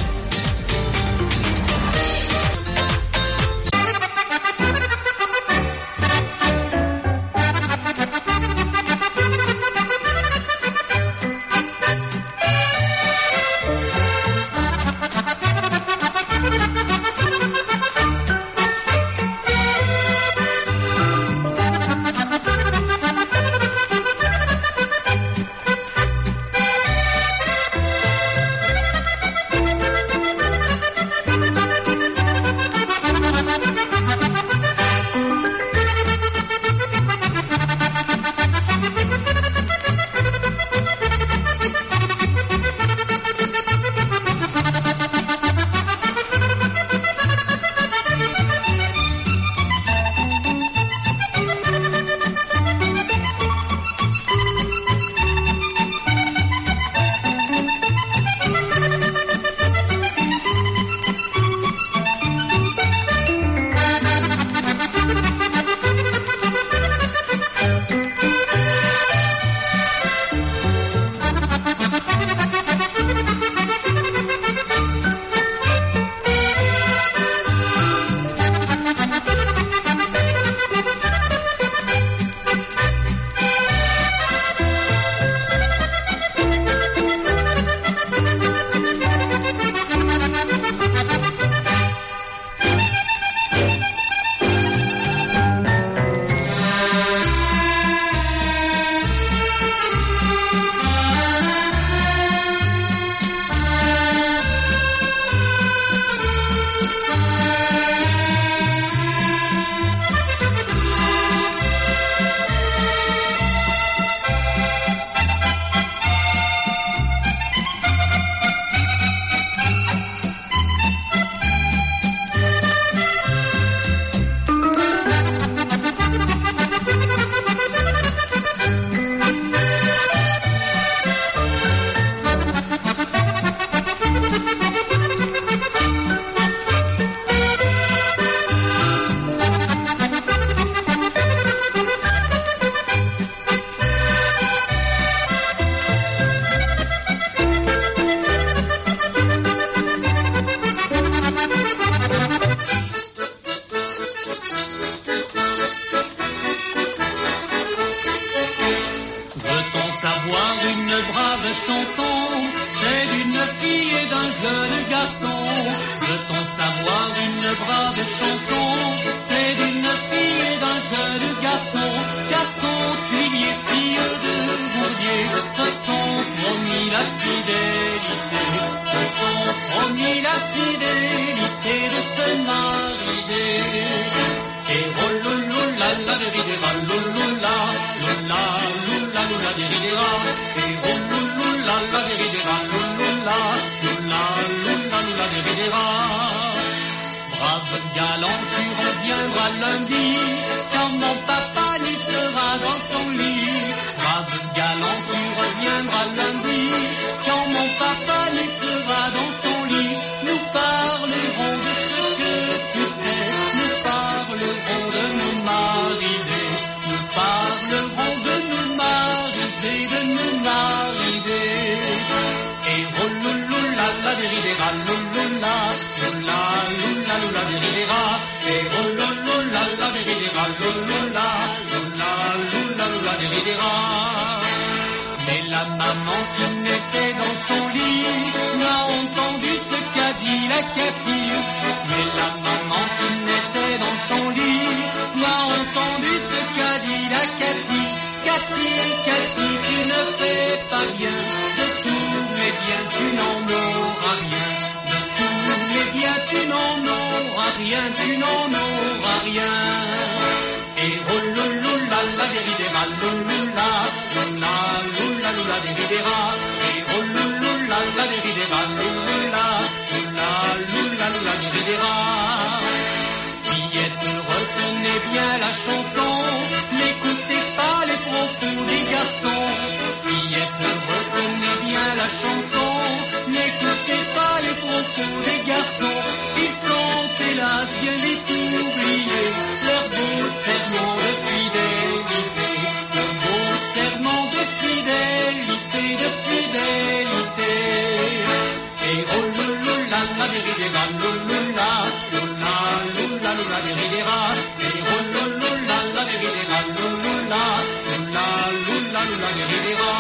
reviendra lundi, quand mon papa lui sera dans son lit. Brave galant, tu reviendras lundi, quand mon papa lui sera dans son lit. Nous parlerons de ce que tu sais, nous parlerons de nous marier, nous parlerons de nous marier, de nous marier. Et oh loulou la la déridera, loulou la, loula, loula, loula déridera. Et oh loulou la la déridera, loulou la, loula, loula, loula déridera. Mais la maman qui n'était dans son lit n'a entendu ce qu'a dit la Cathy. Mais la maman qui n'était dans son lit n'a entendu ce qu'a dit la Cathy. Cathy, Cathy, tu ne fais pas bien, de tous mes biens tu n'en auras rien. De tous mes biens tu n'en auras rien, tu n'en auras rien. Et oh loulou la la déridera, loulou la, loula, loula, loula déridera. Et oh loulou la la déridera, loulou la, loula, loula, loula déridera. Fillette, retenez bien la chanson, n'écoutez pas les propos des garçons. Fillette, retenez bien la chanson, n'écoutez pas les propos des garçons. Ils sont hélas bien vite oubliés, leur beau serment de fidélité, leur beau serment de fidélité, de fidélité. Et oh loulou la la déridera, loulou la, loula, loula, loula déridera. Et oh loulou la la déridera, loulou la, loula, loula, loula déridera.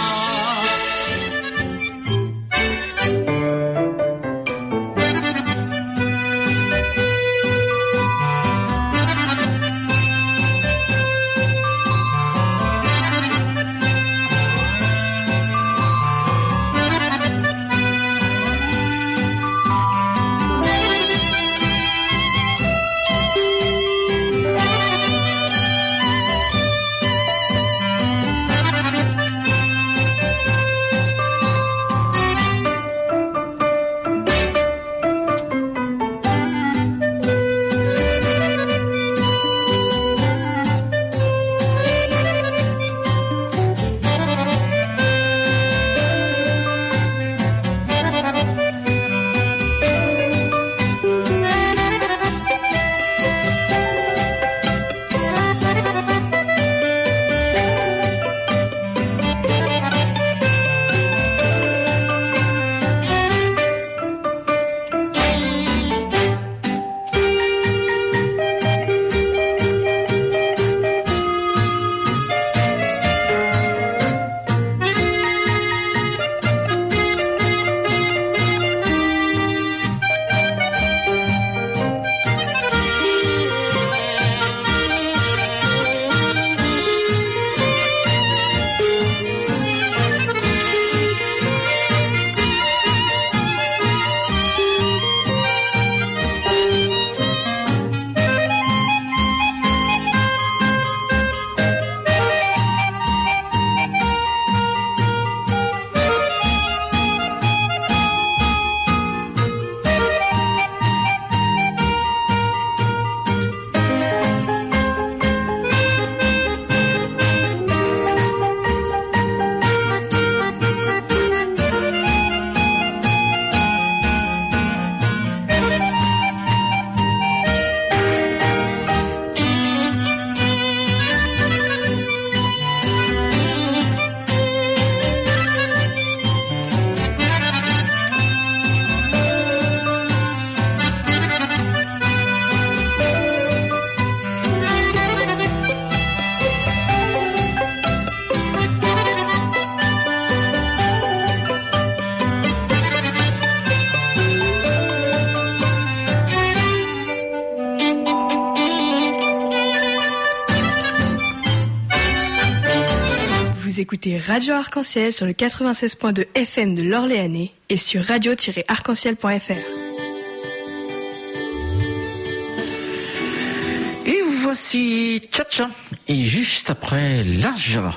Vous écoutez Radio Arc-en-Ciel sur le 96.2 FM de l'Orléanais et sur radio-arc-en-ciel.fr. Et voici Tcha-Tcha. Et juste après, la Java.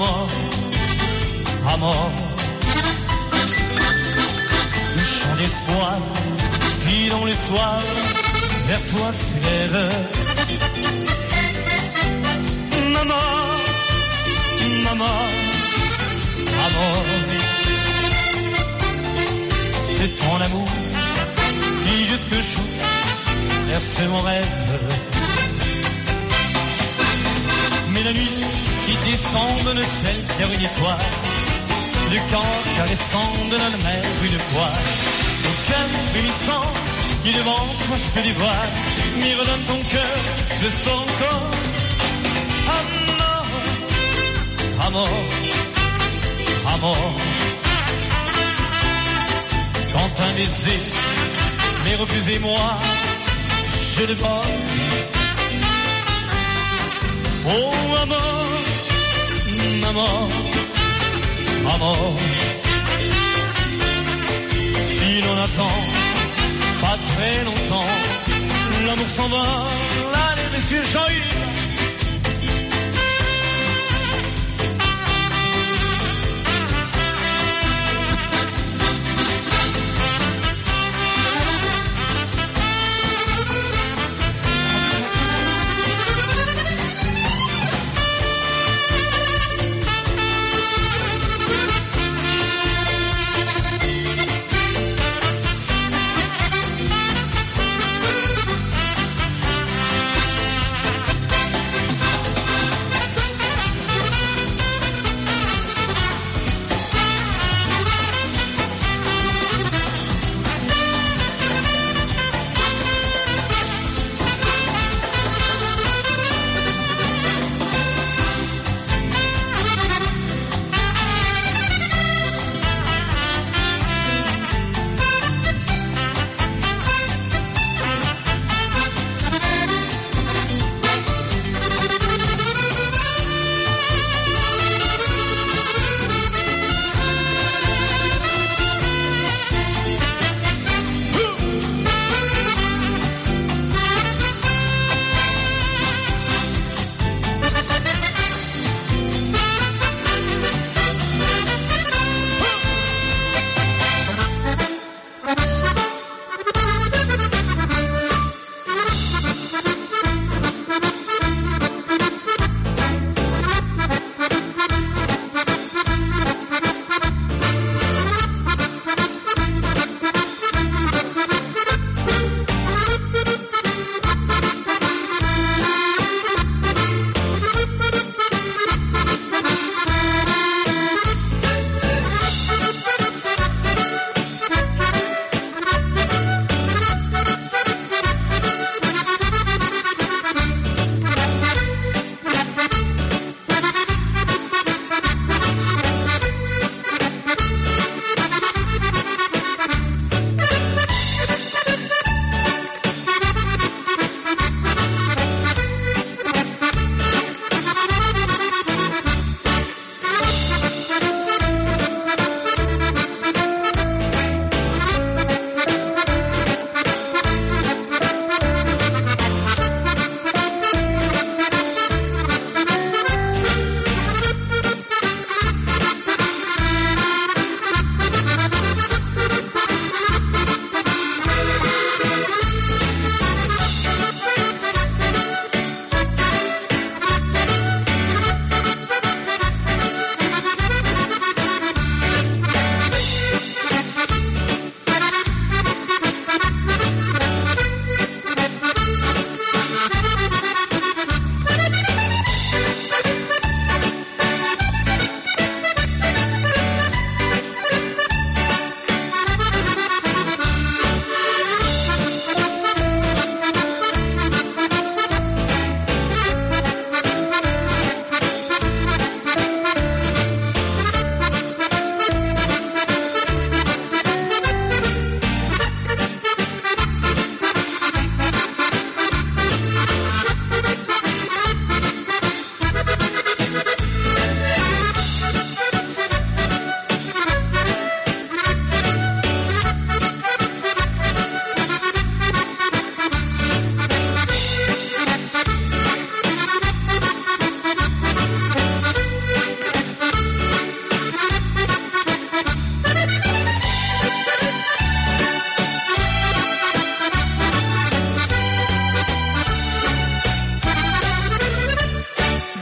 mort, à mort. Le chant d'espoir, qui dans le soir, vers toi s'élève. Maman, maman, à mort. C'est ton amour qui jusque chaud berce mon rêve. Mais la nuit qui descend de le ciel vers une étoile, le corps caressant de la mer une poire, le cœur frémissant qui devant toi se dévoile, m'y redonne ton cœur ce soir encore. Amor, amor, amor. Quand un baiser m'est refusé, moi je le vole. Oh amor, amor, amor. Si l'on attend pas très longtemps, l'amour s'en va. Allez messieurs, Jean-Yves.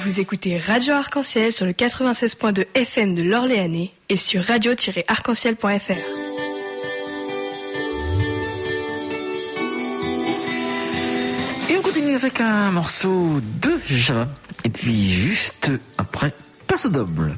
Vous écoutez Radio Arc-en-Ciel sur le 96.2 FM de l'Orléanais et sur radio-arc-en-ciel.fr. Et on continue avec un morceau de Java. Et puis juste après, passe au double.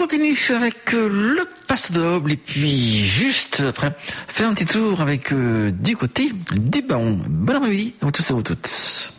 continue avec le passe double et puis juste après, faire un petit tour avec du côté du baron. Bon après-midi à tous et à vous toutes.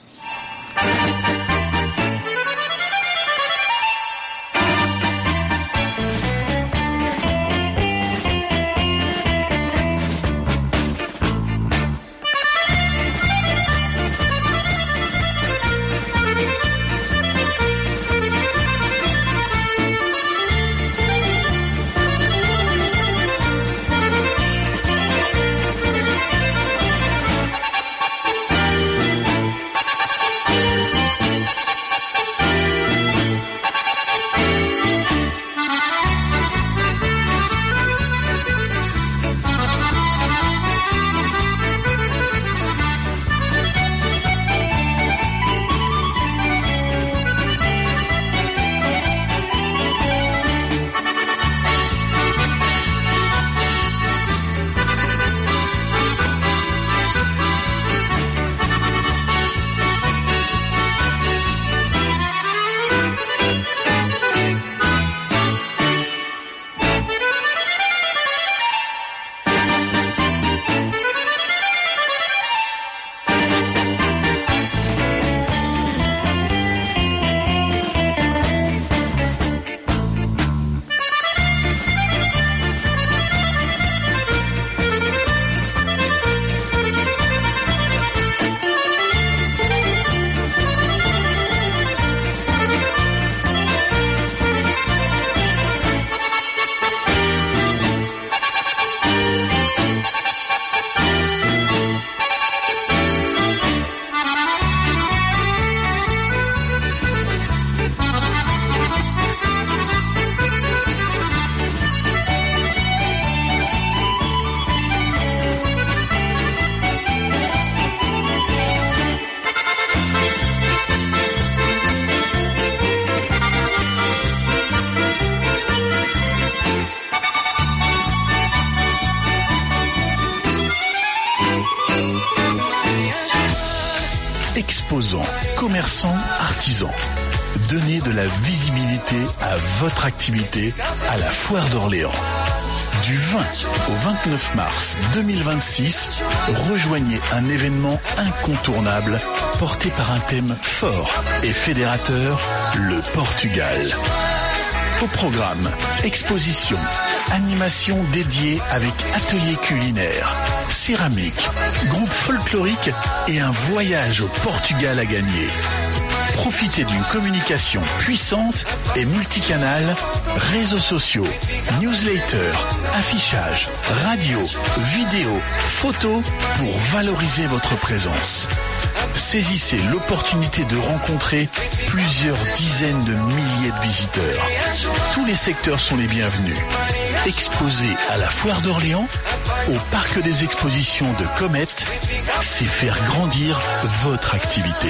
Exposants, commerçants, artisans. Donnez de la visibilité à votre activité à la Foire d'Orléans. Du 20 au 29 mars 2026, rejoignez un événement incontournable porté par un thème fort et fédérateur, le Portugal. Au programme, exposition, animation dédiée avec atelier culinaire, céramique, groupe folklorique et un voyage au Portugal à gagner. Profitez d'une communication puissante et multicanale, réseaux sociaux, newsletters, affichage, radio, vidéo, photos pour valoriser votre présence. Saisissez l'opportunité de rencontrer plusieurs dizaines de milliers de visiteurs. Tous les secteurs sont les bienvenus. Exposés à la Foire d'Orléans, au Parc des Expositions de Comète, c'est faire grandir votre activité.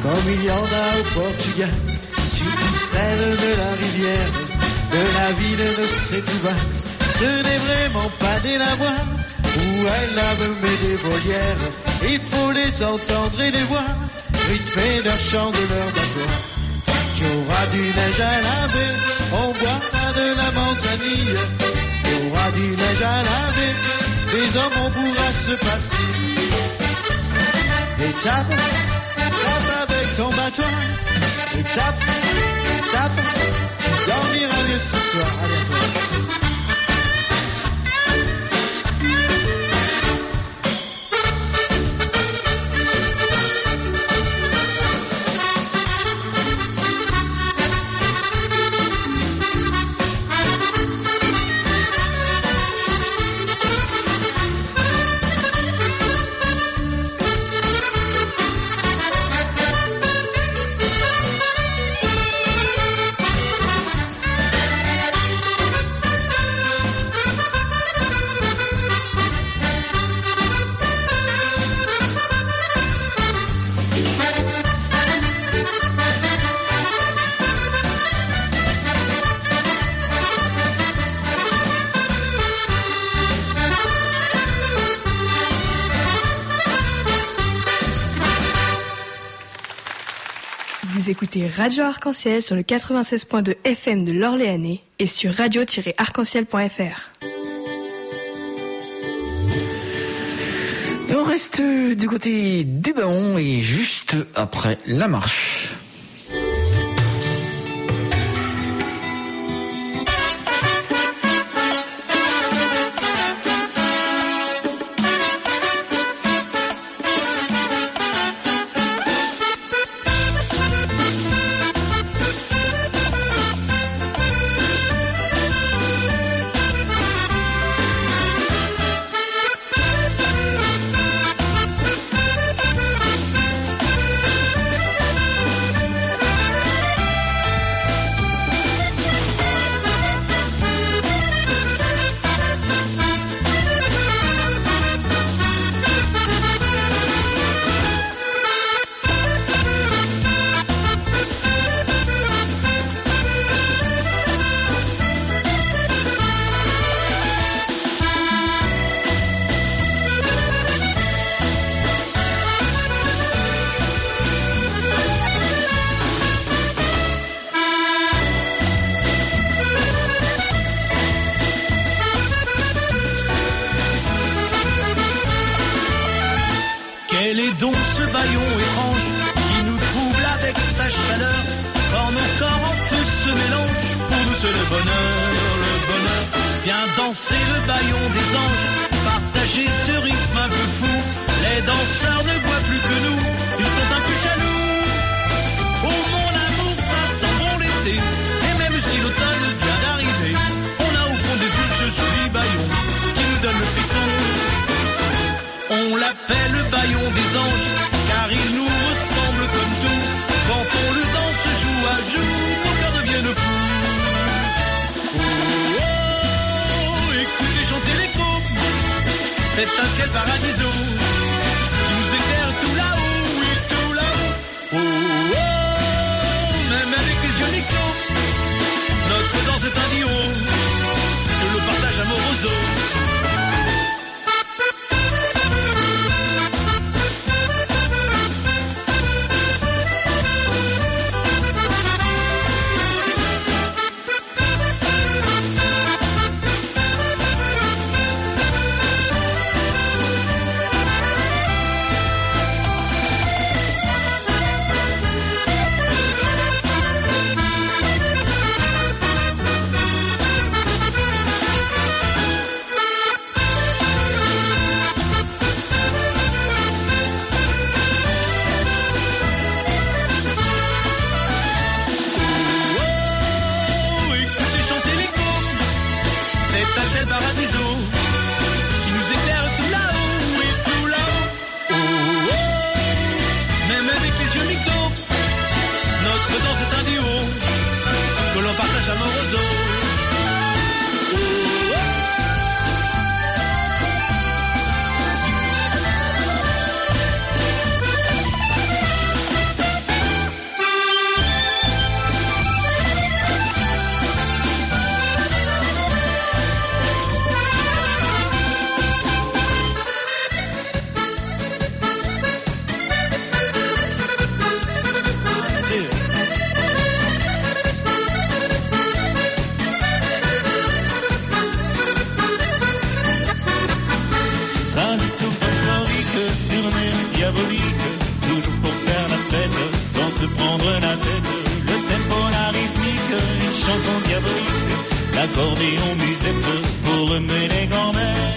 comme il y en a au Portugal, surtout celle de la rivière, de la ville de Setúbal. Ce n'est vraiment pas des lavoirs où elles lavent mais des volières. Il faut les entendre et les voir, rythmer leur chant de leur bateau. Il y aura du neige à laver, on boira de la manzanille. Il y aura du neige à laver, les hommes on pourra se passer. Et tape, tape avec ton bateau. Et tape, tape, tu dormiras mieux ce soir. Vous écoutez Radio Arc-en-Ciel sur le 96.2 FM de l'Orléanais et sur radio-arc-en-ciel.fr. Et on reste du côté du ballon et juste après la marche. Quel est donc ce bâillon étrange qui nous trouble avec sa chaleur? Quand nos corps en feu se mélangent, pour nous c'est le bonheur, le bonheur. Viens danser le bâillon des anges, partager ce rythme un peu fou. Les danseurs ne voient plus que nous, ils sont un peu jaloux. Oh mon amour, ça sent bon l'été, et même si l'automne vient d'arriver, on a au fond des yeux ce joli bâillon qui nous donne le frisson. On l'appelle le bâillon des anges, car il nous ressemble comme tout. Quand on le danse joue à joue, nos cœurs deviennent fous. Oh, oh, écoutez chanter l'écho, c'est un ciel paradisaux qui nous éclaire tout là-haut, oui tout là-haut. Oh, oh, même avec les yeux mi-clos, notre danse est un duo, que le partage amoroso. prendre la tête. Le tempo, la rythmique, une chanson diabolique. L'accordéon musette pour remuer les grands-mères.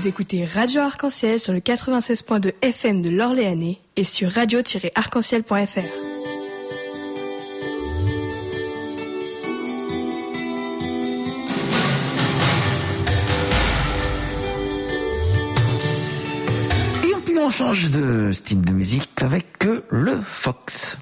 écoutez Radio Arc-en-Ciel sur le 96.2 FM de l'Orléanais et sur radio-arc-en-ciel.fr. On change de style de musique avec le Fox.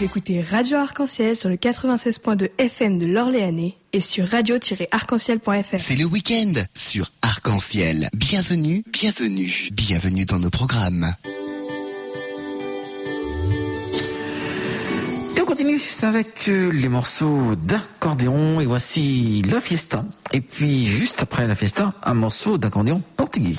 Vous écoutez Radio Arc-en-Ciel sur le 96.2 FM de l'Orléanais et sur radio-arc-en-ciel.fr. C'est le week-end sur Arc-en-Ciel. Bienvenue, bienvenue, bienvenue dans nos programmes. Et on continue avec les morceaux d'accordéon et voici la fiesta. Et puis juste après la fiesta, un morceau d'accordéon portugais.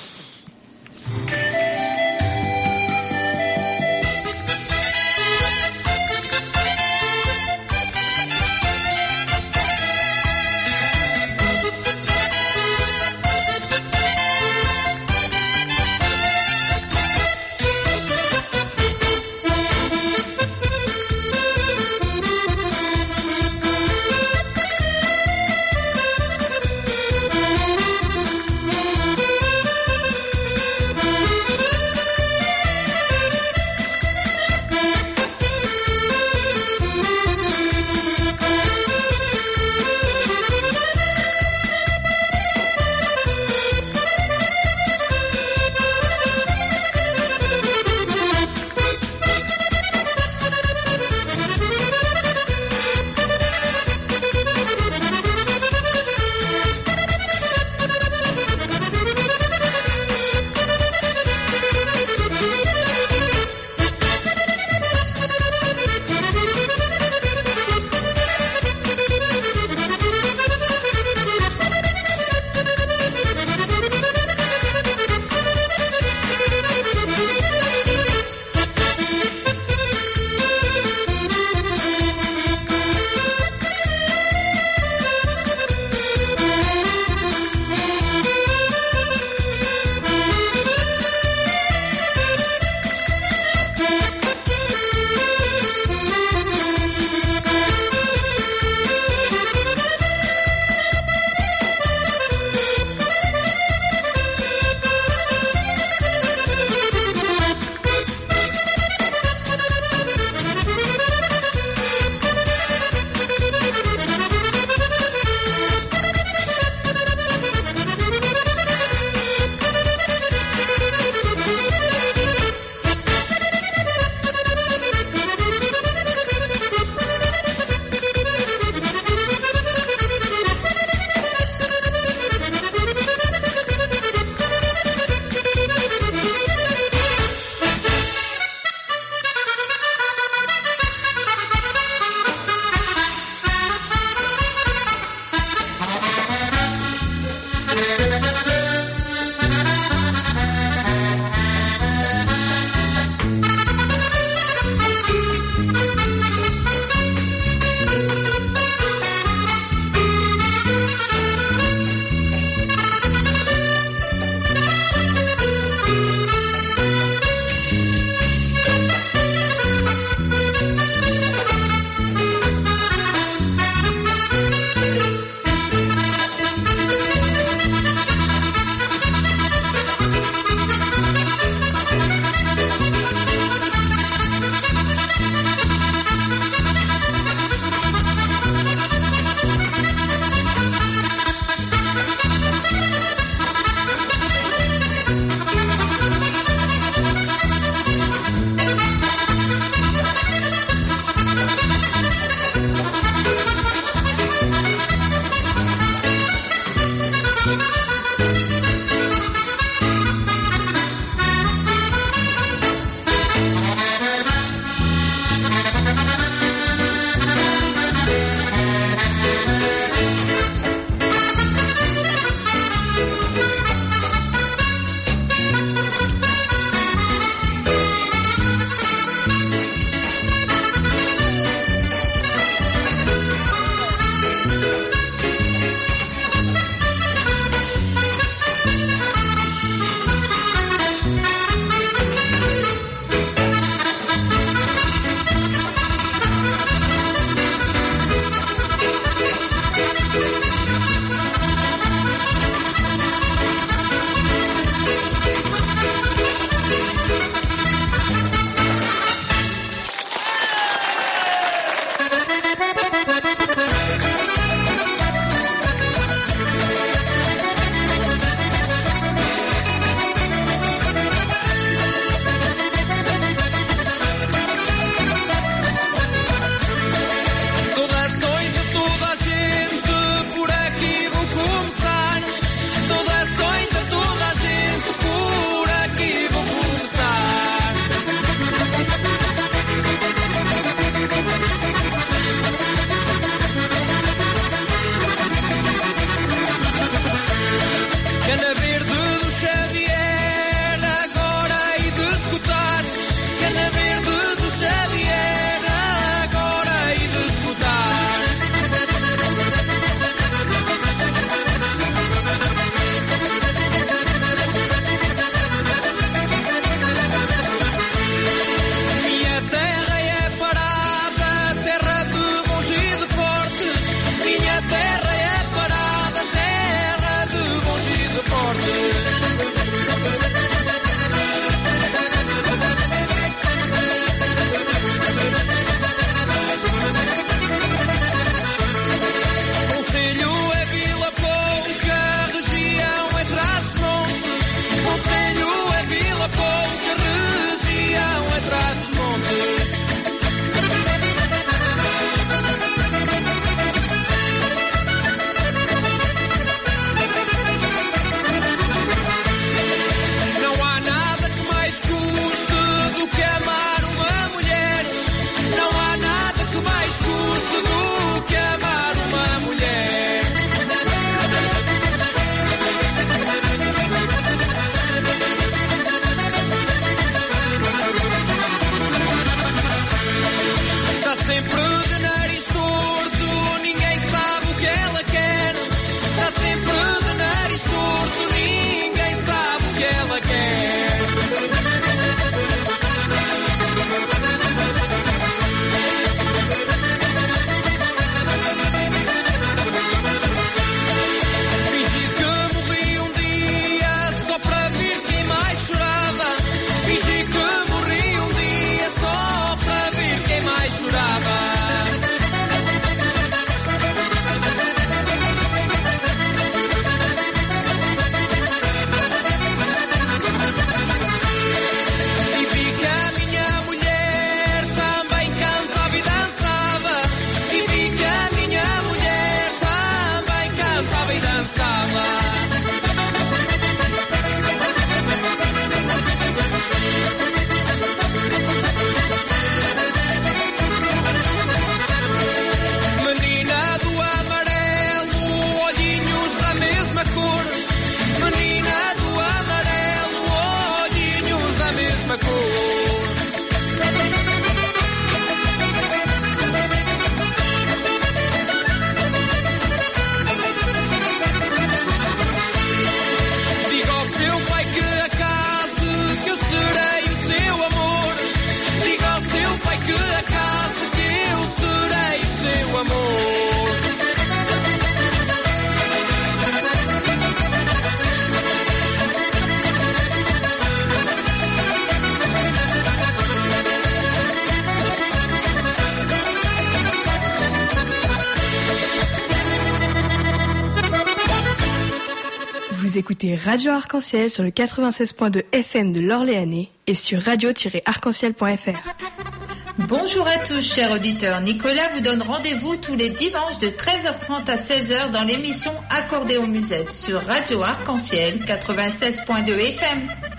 Vous écoutez Radio Arc-en-Ciel sur le 96.2 FM de l'Orléanais et sur radio-arc-en-ciel.fr. Bonjour à tous, chers auditeurs. Nicolas vous donne rendez-vous tous les dimanches de 13h30 à 16h dans l'émission Accordéon Musette sur Radio Arc-en-Ciel 96.2 FM.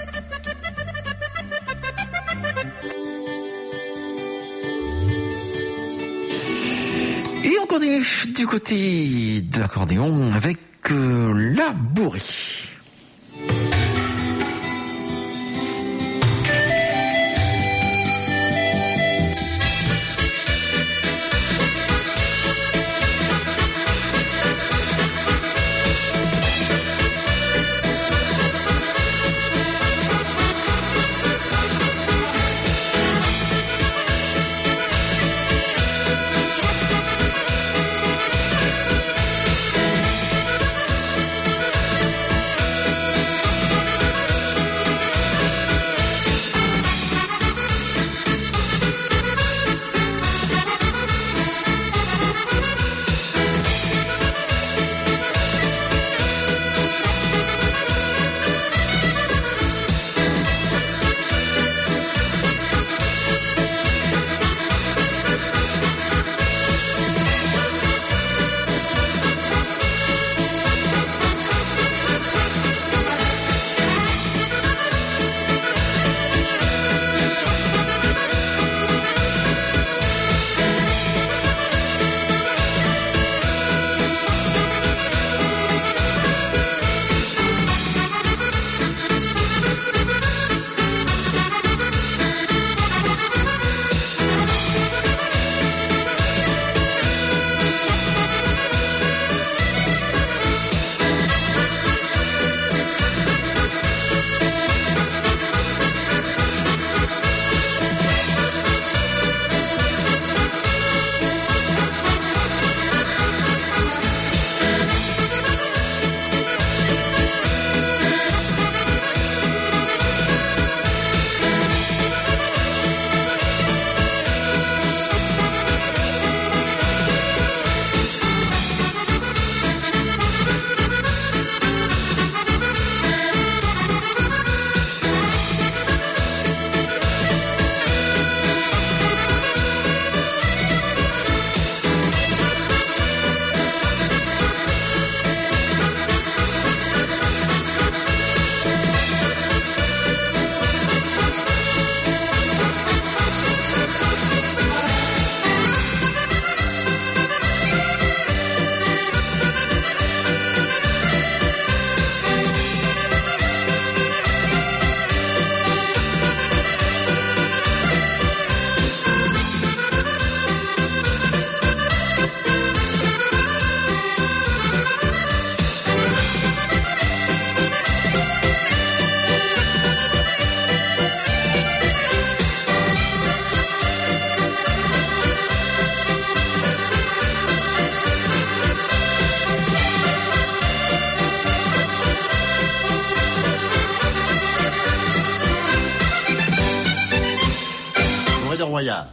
Et on continue du côté de l'accordéon avec la bourrie. Royal.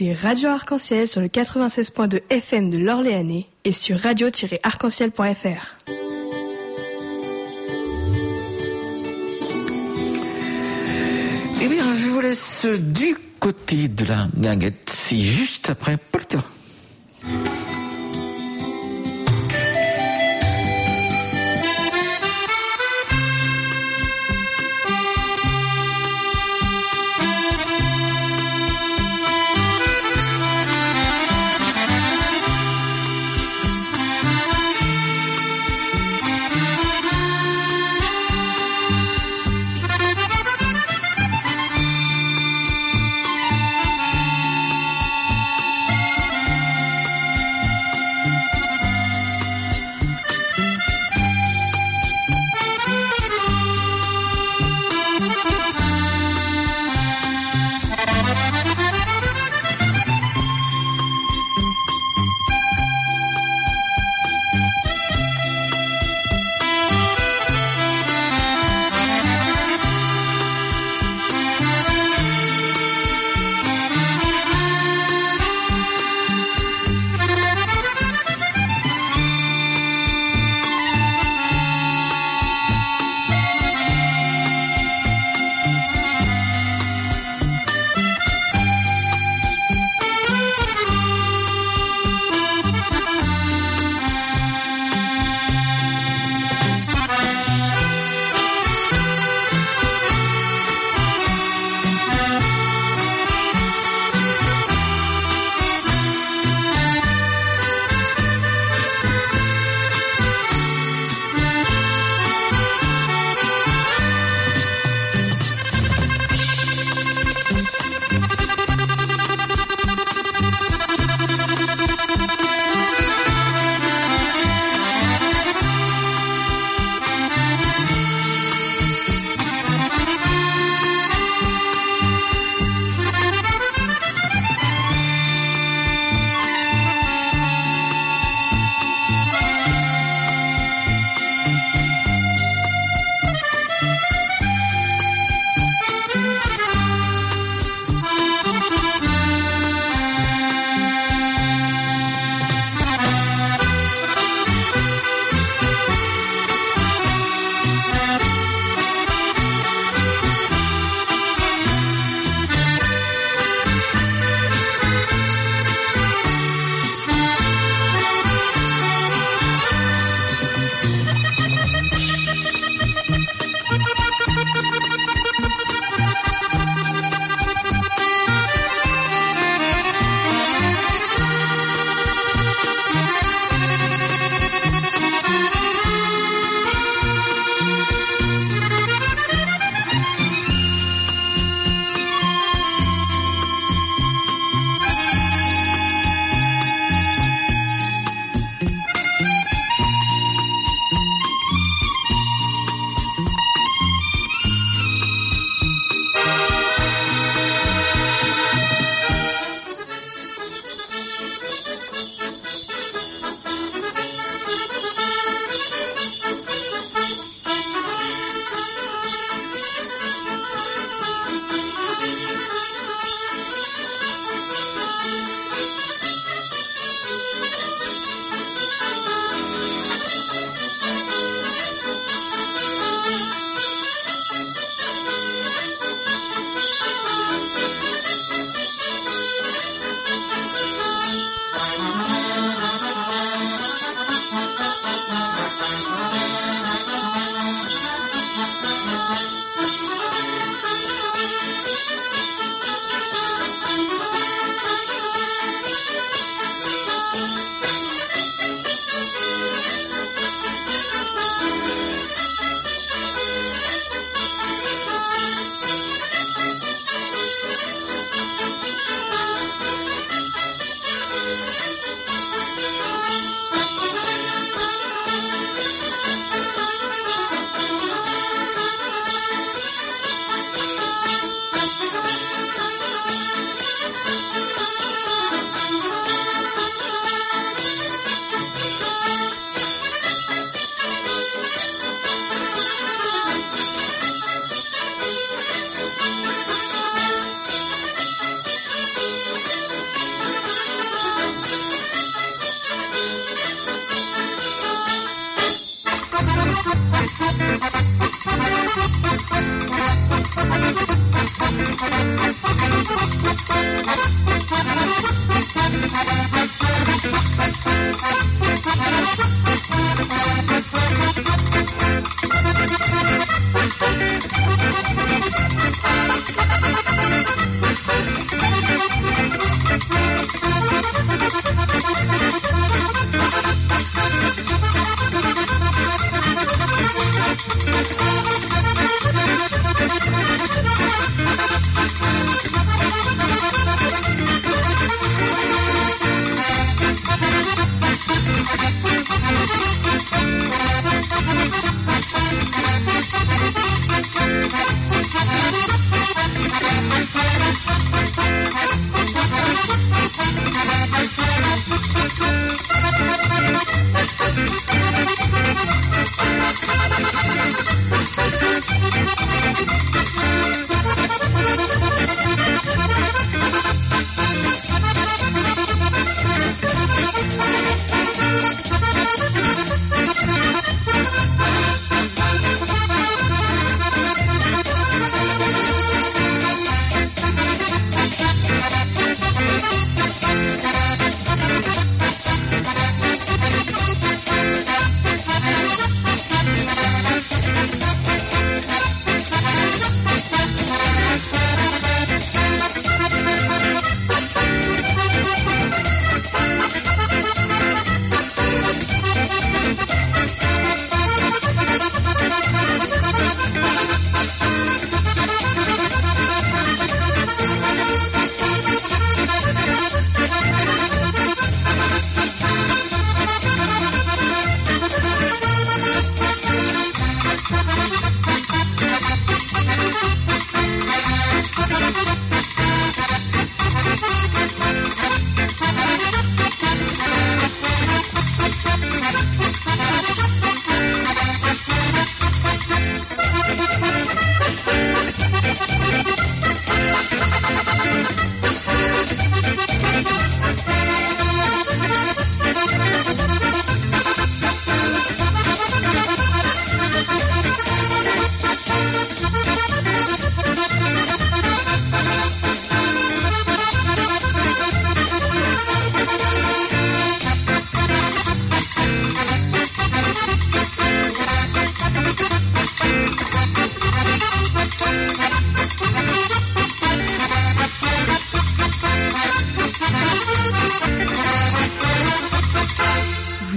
écoutez Radio Arc-en-Ciel sur le 96.2 FM de l'Orléanais et sur radio-arc-en-ciel.fr. Eh bien, je vous laisse du côté de la guinguette. C'est juste après Polka.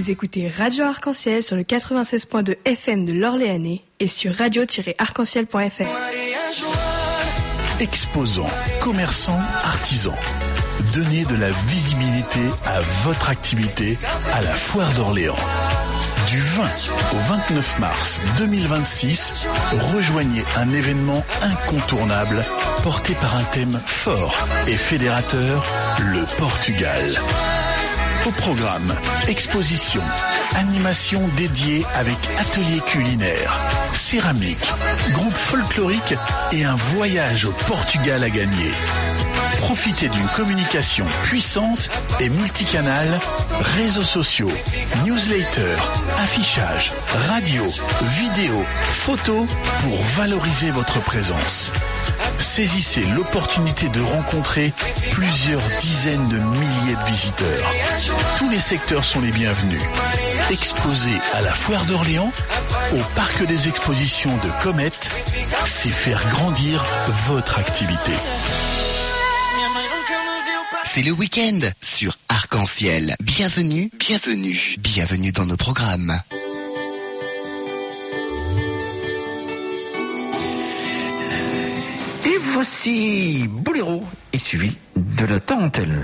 Vous écoutez Radio Arc-en-Ciel sur le 96.2 FM de l'Orléanais et sur radio-arc-en-ciel.fr. Exposants, commerçants, artisans. Donnez de la visibilité à votre activité à la Foire d'Orléans. Du 20 au 29 mars 2026, rejoignez un événement incontournable porté par un thème fort et fédérateur, le Portugal. Au programme, exposition, animation dédiée avec atelier culinaire, céramique, groupe folklorique et un voyage au Portugal à gagner. Profitez d'une communication puissante et multicanale, réseaux sociaux, newsletters, affichage, radio, vidéo, photos pour valoriser votre présence. Saisissez l'opportunité de rencontrer plusieurs dizaines de milliers de visiteurs. Tous les secteurs sont les bienvenus. Exposés à la Foire d'Orléans, au Parc des Expositions de Comète, c'est faire grandir votre activité. C'est le week-end sur Arc-en-Ciel. Bienvenue, bienvenue, bienvenue dans nos programmes. Et voici Boléro et suivi de la tarentelle.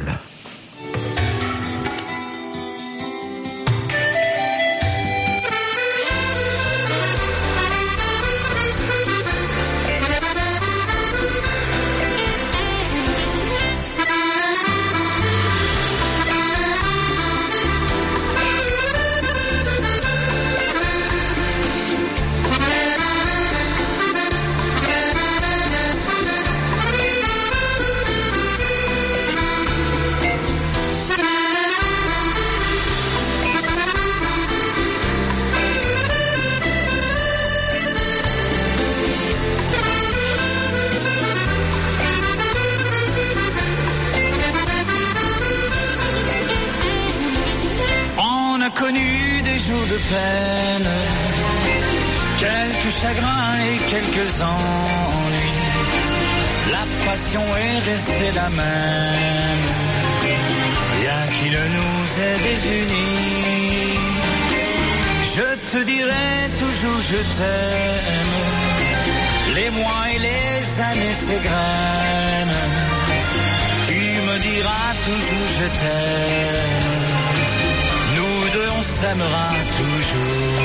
Quelques chagrins et quelques ennuis, la passion est restée la même, rien qui ne nous ait désunis. Je te dirai toujours je t'aime, les mois et les années s'égrènent, tu me diras toujours je t'aime, nous deux on s'aimera toujours.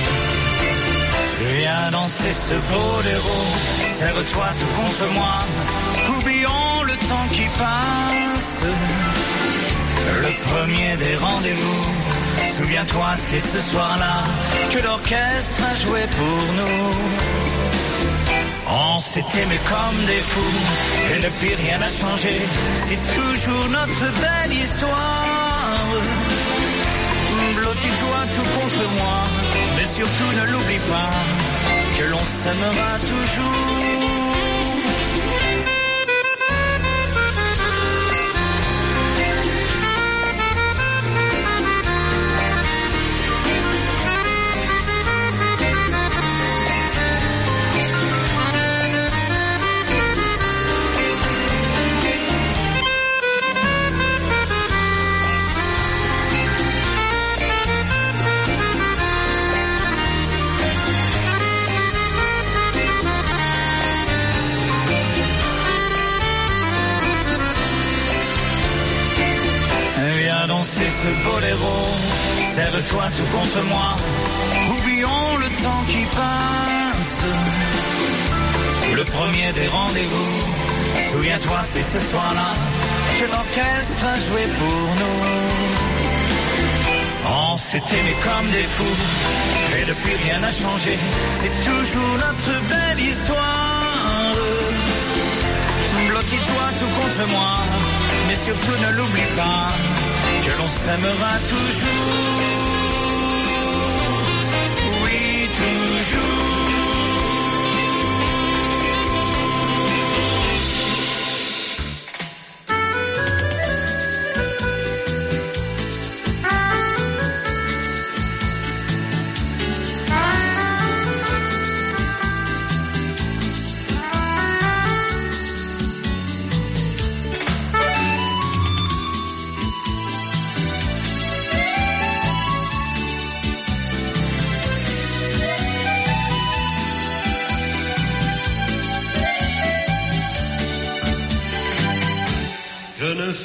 Viens danser ce boléro, serre-toi tout contre moi, oublions le temps qui passe, le premier des rendez-vous, souviens-toi c'est ce soir-là que l'orchestre a joué pour nous. On s'est aimés comme des fous, et depuis rien n'a changé, c'est toujours notre belle histoire. Blottis-toi tout contre moi, mais surtout ne l'oublie pas, que l'on s'aimera toujours. C'est ce boléro, serre-toi tout contre moi, oublions le temps qui passe, le premier des rendez-vous, souviens-toi c'est ce soir-là que l'orchestre a joué pour nous. On s'est aimés comme des fous, et depuis rien n'a changé, c'est toujours notre belle histoire. Blottis-toi tout contre moi, mais surtout ne l'oublie pas, que l'on s'aimera toujours. Oui, toujours.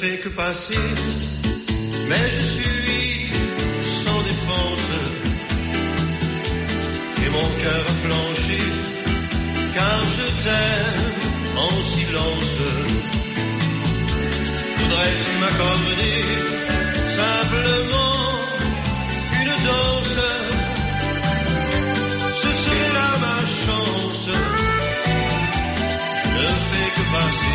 fais que passer, mais je suis sans défense. Et mon cœur a flanché, car je t'aime en silence. Voudrais-tu m'accorder simplement une danse? Ce serait là ma chance. Je ne fais que passer.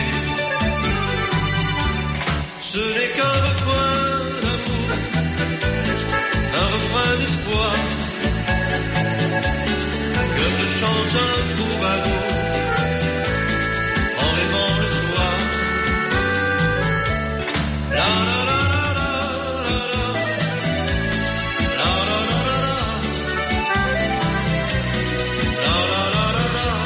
Ce n'est qu'un refrain d'amour, un refrain d'espoir, que te chante un troubadour en rêvant le soir. La la la la la la la la la la la la la la la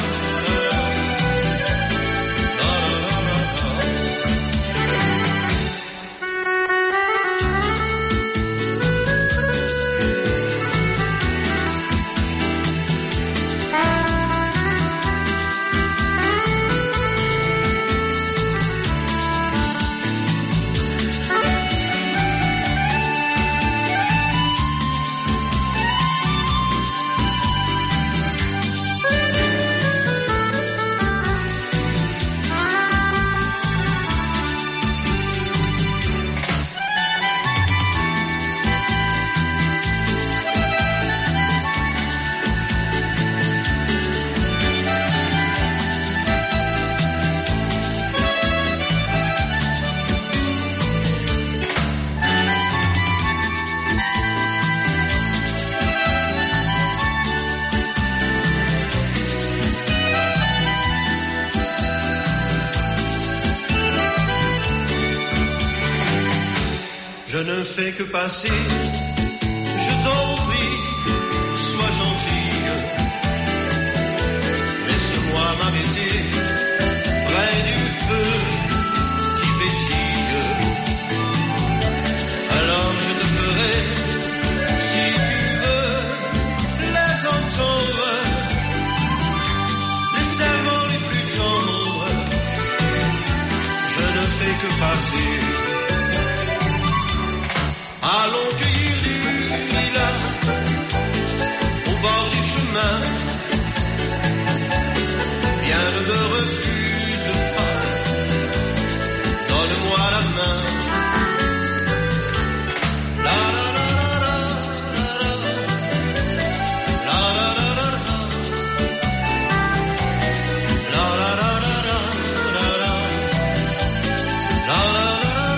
Je ne fais que passer, je t'en prie, sois gentille. Laisse-moi m'arrêter près du feu qui pétille. Alors je te ferai, si tu veux, les entendre, les serments les plus tendres. Je ne fais que passer. Allons cueillir du lilas au bord du chemin. Viens, ne me refuse pas, donne-moi la main. La la la la la la la la la la la la la la la la la.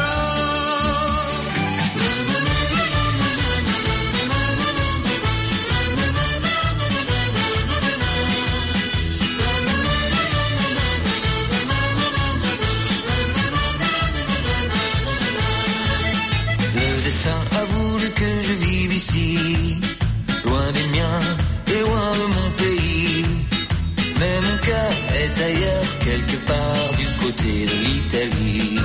Ici, loin des miens et loin de mon pays. Mais mon cœur est ailleurs, quelque part du côté de l'Italie.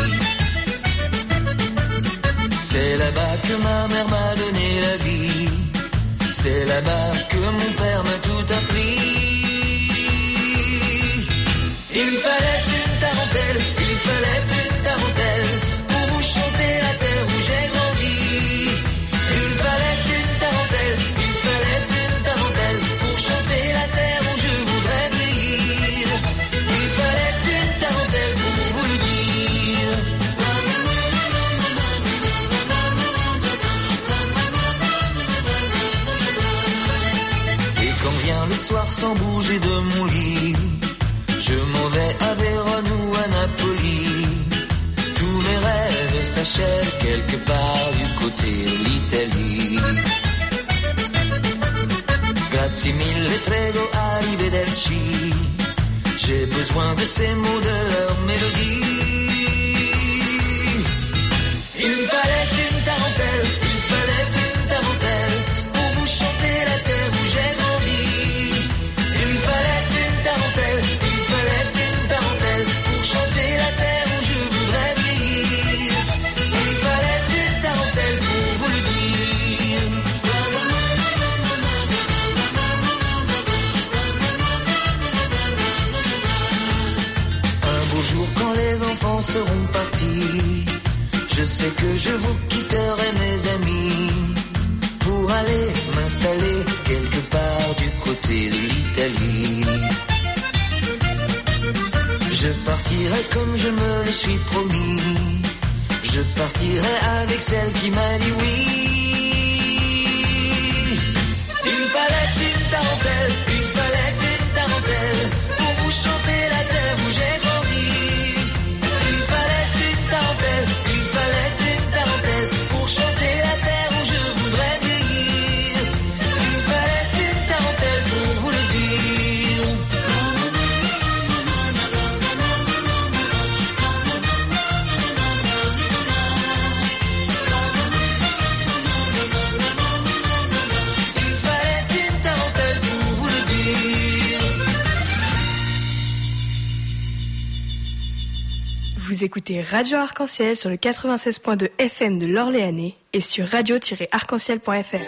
C'est là-bas que ma mère m'a donné la vie. C'est là-bas que mon père m'a tout appris. Il fallait une tarentelle, il fallait une tarentelle pour vous chanter la terre où j'ai grandi. Il fallait une tarentelle pour chanter la terre où je voudrais vivre. Il fallait une tarentelle pour vous le dire. Et quand vient le soir sans bouger de mon lit, je m'en vais à Vérone ou à Napoli. Tous mes rêves s'achèvent quelque part du côté de l'Italie. Grazie mille, prego, arrivederci. J'ai besoin de ces mots, de leur mélodie. Il fallait une tarentelle pour vous chanter la terre où j'ai grandi. Il fallait une tarentelle pour chanter la terre où je voudrais vivre. Il fallait une tarentelle pour vous le dire. Un beau jour quand les enfants seront partis, Je sais que je vous quitterai mes amis pour aller m'installer quelque part du côté de l'Italie. Je partirai comme je me le suis promis. Je partirai avec celle qui m'a dit oui. Il fallait une tarentelle, il fallait une tarentelle pour vous chanter la terre où j'ai grandi. Il fallait une tarentelle, il fallait une tarentelle pour chanter la terre où je voudrais vieillir. Il fallait une tarentelle pour vous le dire. Il fallait une tarentelle pour vous le dire. Vous écoutez Radio Arc-en-Ciel sur le 96.2 FM de l'Orléanais et sur radio-arc-en-ciel.fr.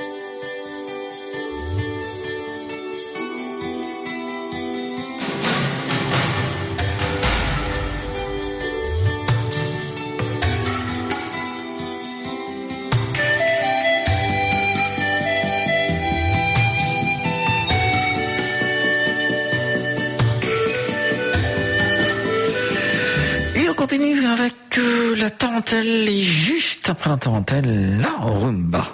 Et on continue avec la tarentelle et juste après la tarentelle, la rumba.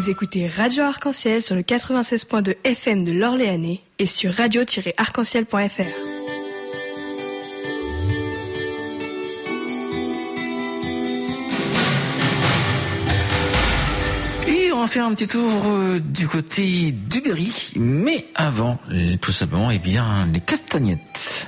Vous écoutez Radio Arc-en-Ciel sur le 96.2 FM de l'Orléanais et sur radio-arc-en-ciel.fr. Et on va faire un petit tour du côté du Berry, mais avant, tout simplement, eh bien, les castagnettes.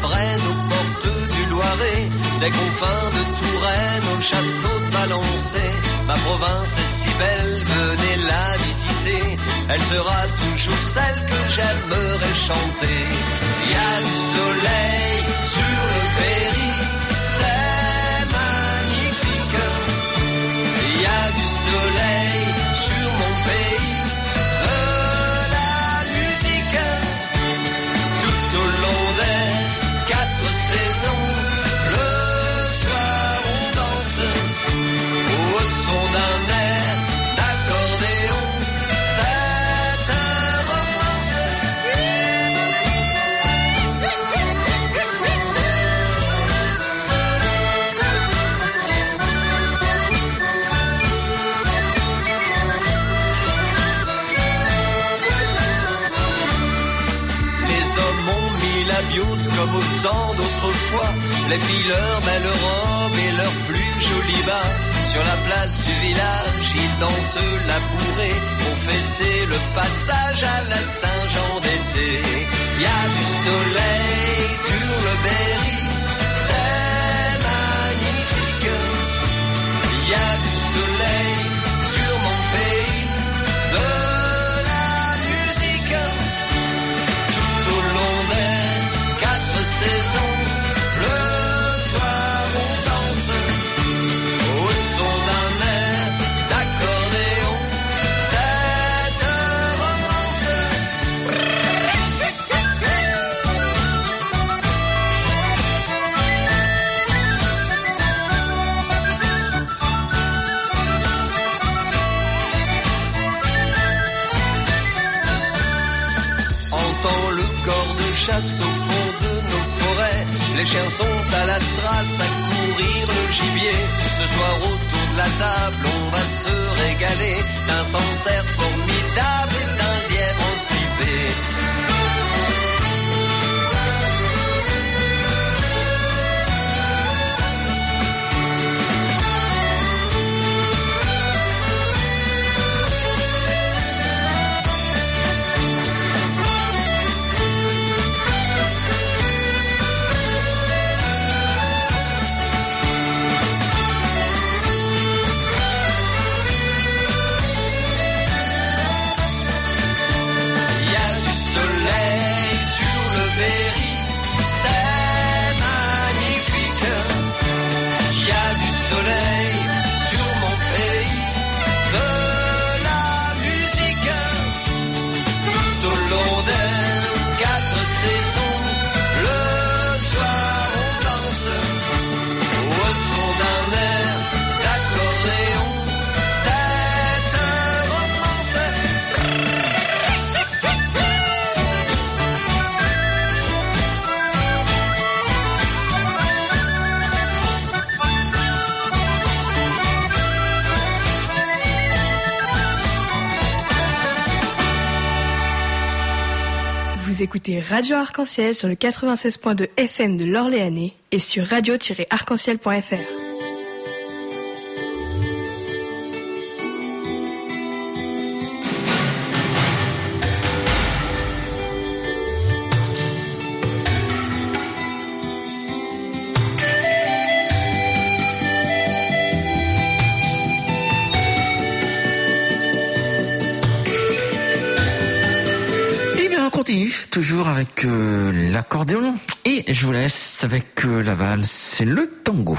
Brenne aux portes du Loiret, des confins de Touraine au château de Valençay. Ma province est si belle, venez la visiter. Elle sera toujours celle que j'aimerais chanter. Il y a du soleil sur le Berry, c'est magnifique. Il y a du soleil sur mon pays, de la musique. Tout au long des 4 saisons, le soir on danse au son d'un air d'accordéon. C'est un romance. Les hommes ont mis la biote comme au temps d'autrefois. Les filles leurs belles robes et leurs plus jolis bas. Sur la place du village, ils dansent la bourrée pour fêter le passage à la Saint-Jean d'été. Il y a du soleil sur le Berry, c'est magnifique. Il y a du soleil sur mon pays, de la musique. Tout au long des 4 saisons, le soir on danse au son d'un air d'accordéon. C'est un romance. Entends le corps de chasse au fond de nos forêts. Les chiens sont à la trace à courir le gibier. Ce soir autour de la table on va se régaler d'un Sancerre formidable et d'un lièvre encipé. Il y a du soleil sur le Berry, c'est magnifique. Il y a du soleil sur mon pays, de la musique. Tout au long des 4 saisons, le soir on danse au son d'un air d'accordéon. C'est un romance. Vous écoutez Radio Arc-en-Ciel sur le 96.2 FM de l'Orléanais et sur radio-arc-en-ciel.fr. Eh bien, on continue, toujours avec l'accordéon. Et je vous laisse avec la valse, c'est le tango.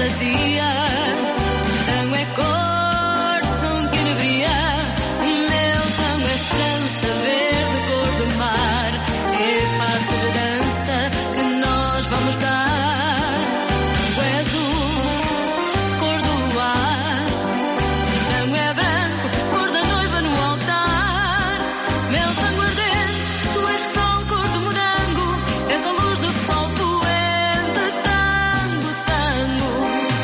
fantasia. Tango é cor, som que alegria. O meu tango é esperança, verde cor do mar. É passo de dança que nós vamos dar. Tango é azul, cor do luar. Tango é branco, cor da noiva no altar. Meu tango ardente, tu és sol, cor do morango. És a luz do sol poente. Tango, tango.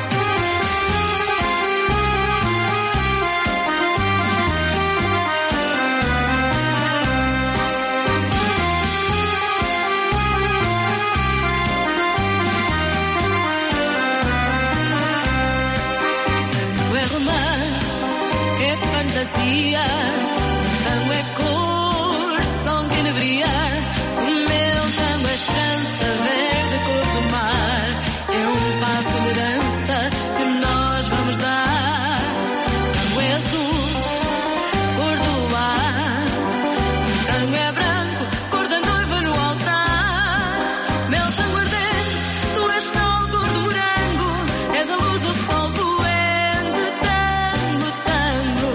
Tango é romance, é fantasia. Tango é cor, som que inebria. O meu tango é esperança, verde cor do mar. É passo de dança que nós vamos dar. Tango é azul, cor do luar. Tango é branco, cor da noiva no altar. Meu tango ardente, tu és sol, cor do morango. És a luz do sol poente. Tango, tango.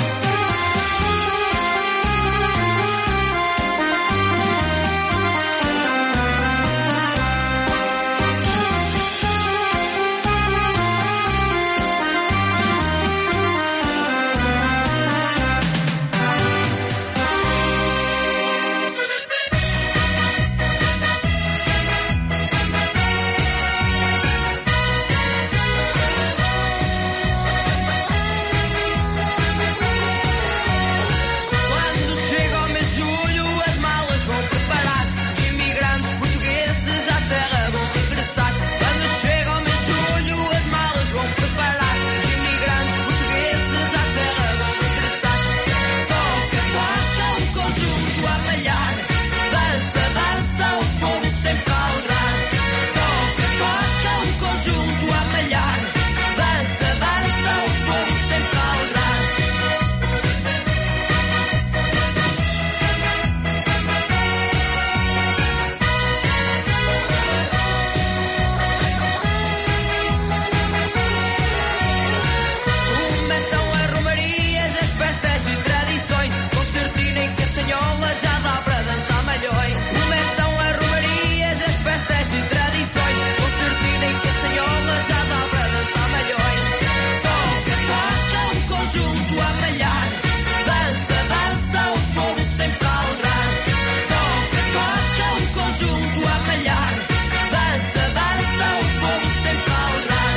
Quando chega o mês de julho, as malas vão preparar. Os imigrantes portugueses à terra vão regressar. Quando chega o mês de julho, as malas vão preparar. Os imigrantes portugueses à terra vão regressar. Toca, toca, um conjunto a malhar. Dança, dança, o povo sempre a alegrar. Toca, toca, um conjunto a malhar. Dança, dança, o povo sempre a alegrar. Começam as romarias, as festas e tradições. Concertina e castanhola já dá para dançar malhões. Começam as romarias, as festas e tradições. Concertina e castanhola já dá para dançar malhões. Toca, toca, um conjunto a malhar. Dança, dança, o povo sempre a alegrar. Toca, toca, um conjunto a malhar. Dança, dança, o povo sempre a alegrar.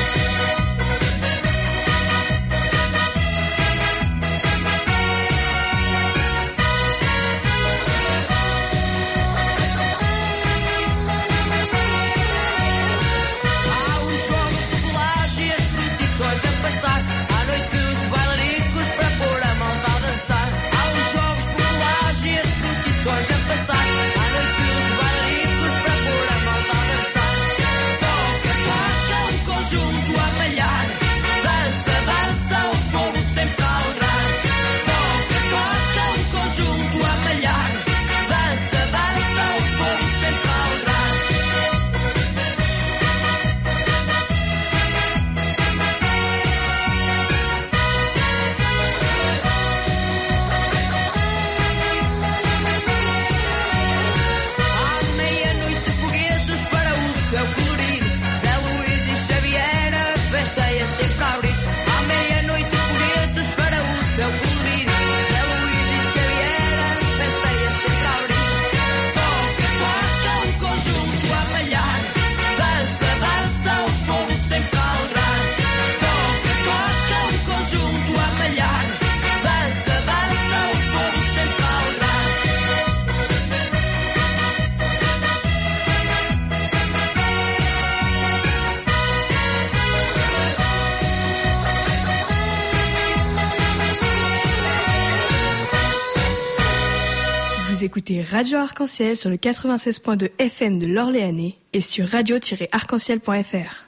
Há os jogos populares e as procissões a passar. À noite os bailaricos para pôr a malta a dançar. Há os jogos populares e as procissões a passar. À noite os bailaricos para pôr a malta a dançar. Toca, toca, um conjunto a malhar. Dança, dança, o povo sempre a alegrar. Toca, toca, um conjunto a malhar. Dança, dança, o povo sempre a alegrar. À meia-noite foguetes para o céu colorido. Zé Luís e Xavier a festa é sempre a abrir. À meia-noite foguetes para o céu colorido. Zé Luís e Xavier a festa é sempre a abrir. Toca, toca, um conjunto a malhar. Dança, dança, o povo sempre a alegrar. Toca, toca, um conjunto a malhar. Dança, dança, o povo sempre a alegrar. Vous écoutez Radio Arc-en-Ciel sur le 96.2 FM de l'Orléanais et sur radio-arc-en-ciel.fr.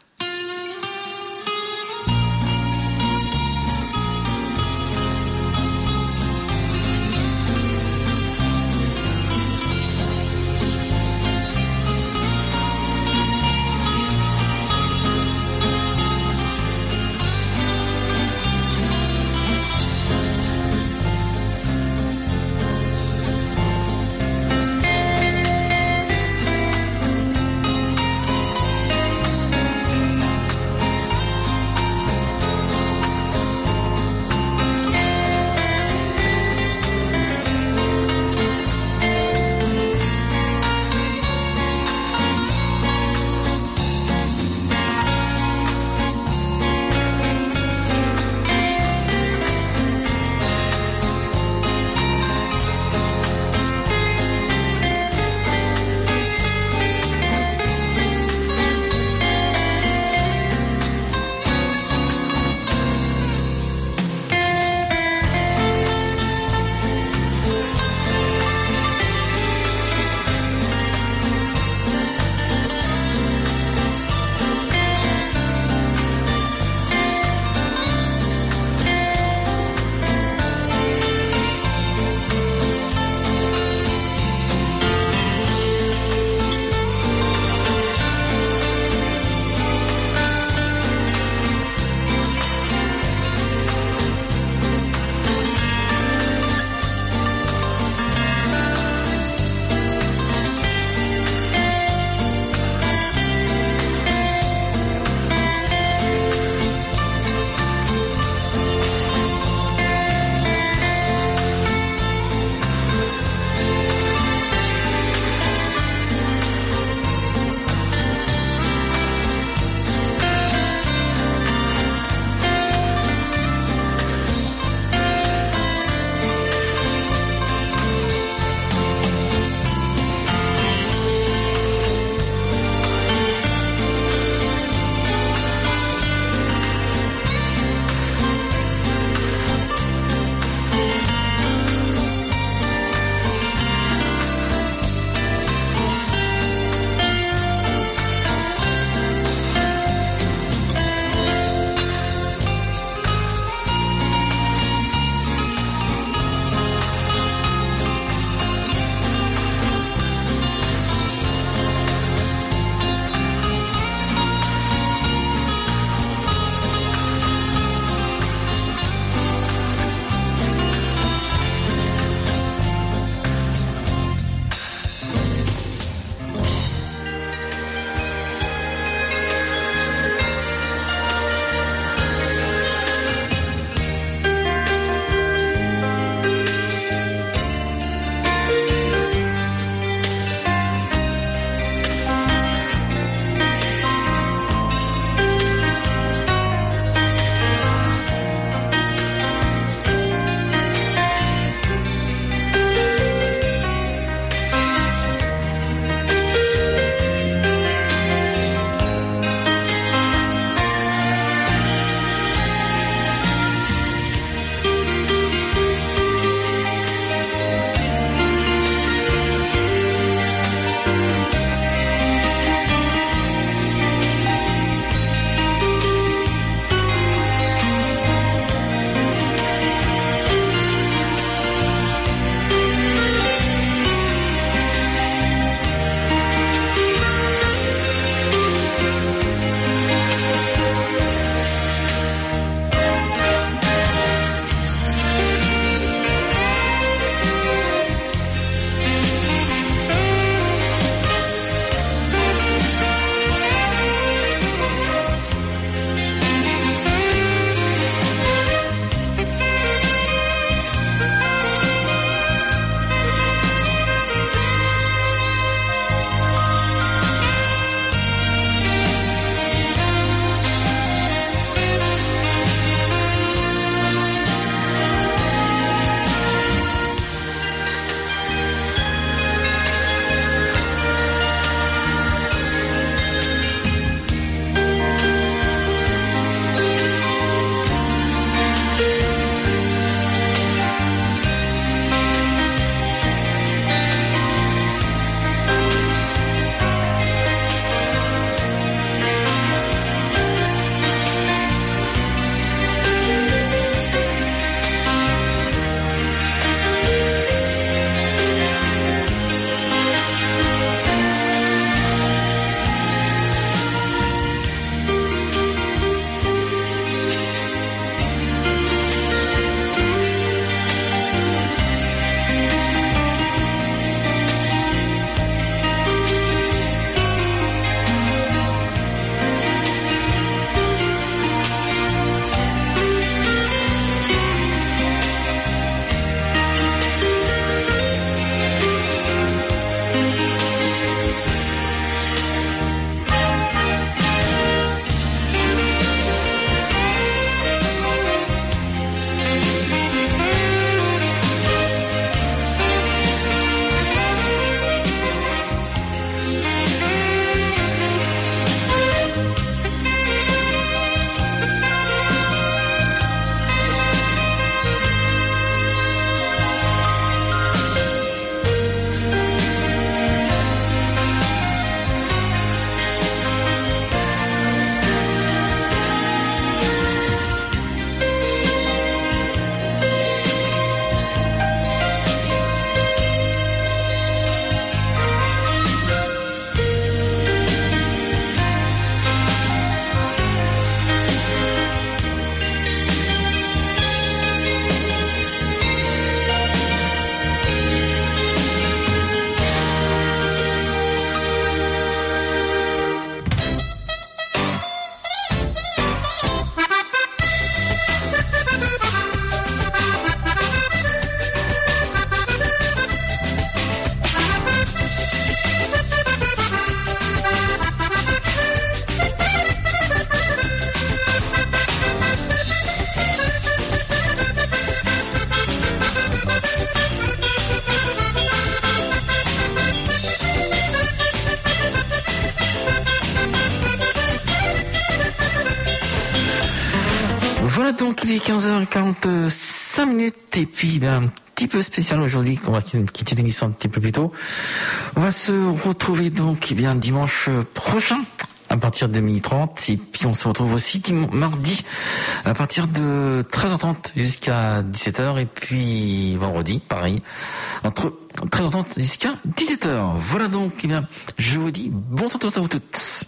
Voilà, donc il est 15h45 minutes et puis un petit peu spécial aujourd'hui qu'on va quitter l'émission un petit peu plus tôt. On va se retrouver donc dimanche prochain à partir de 12h30 et puis on se retrouve aussi mardi à partir de 13h30 jusqu'à 17h et puis vendredi pareil entre 13h30 jusqu'à 17h. Voilà donc je vous dis bon temps à vous toutes.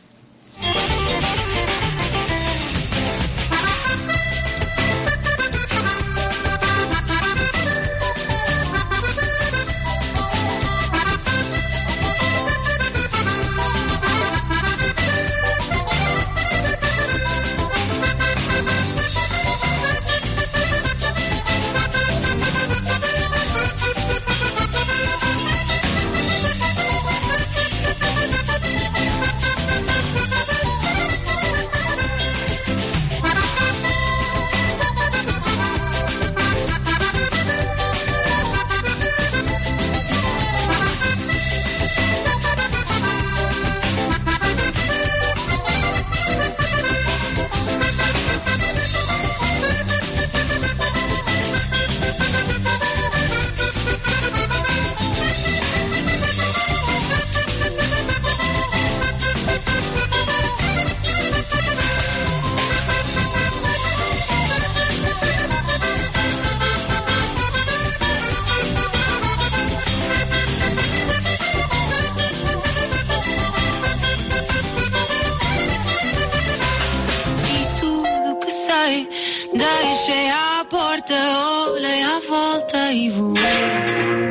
Deixei à porta, olhei à volta e voei.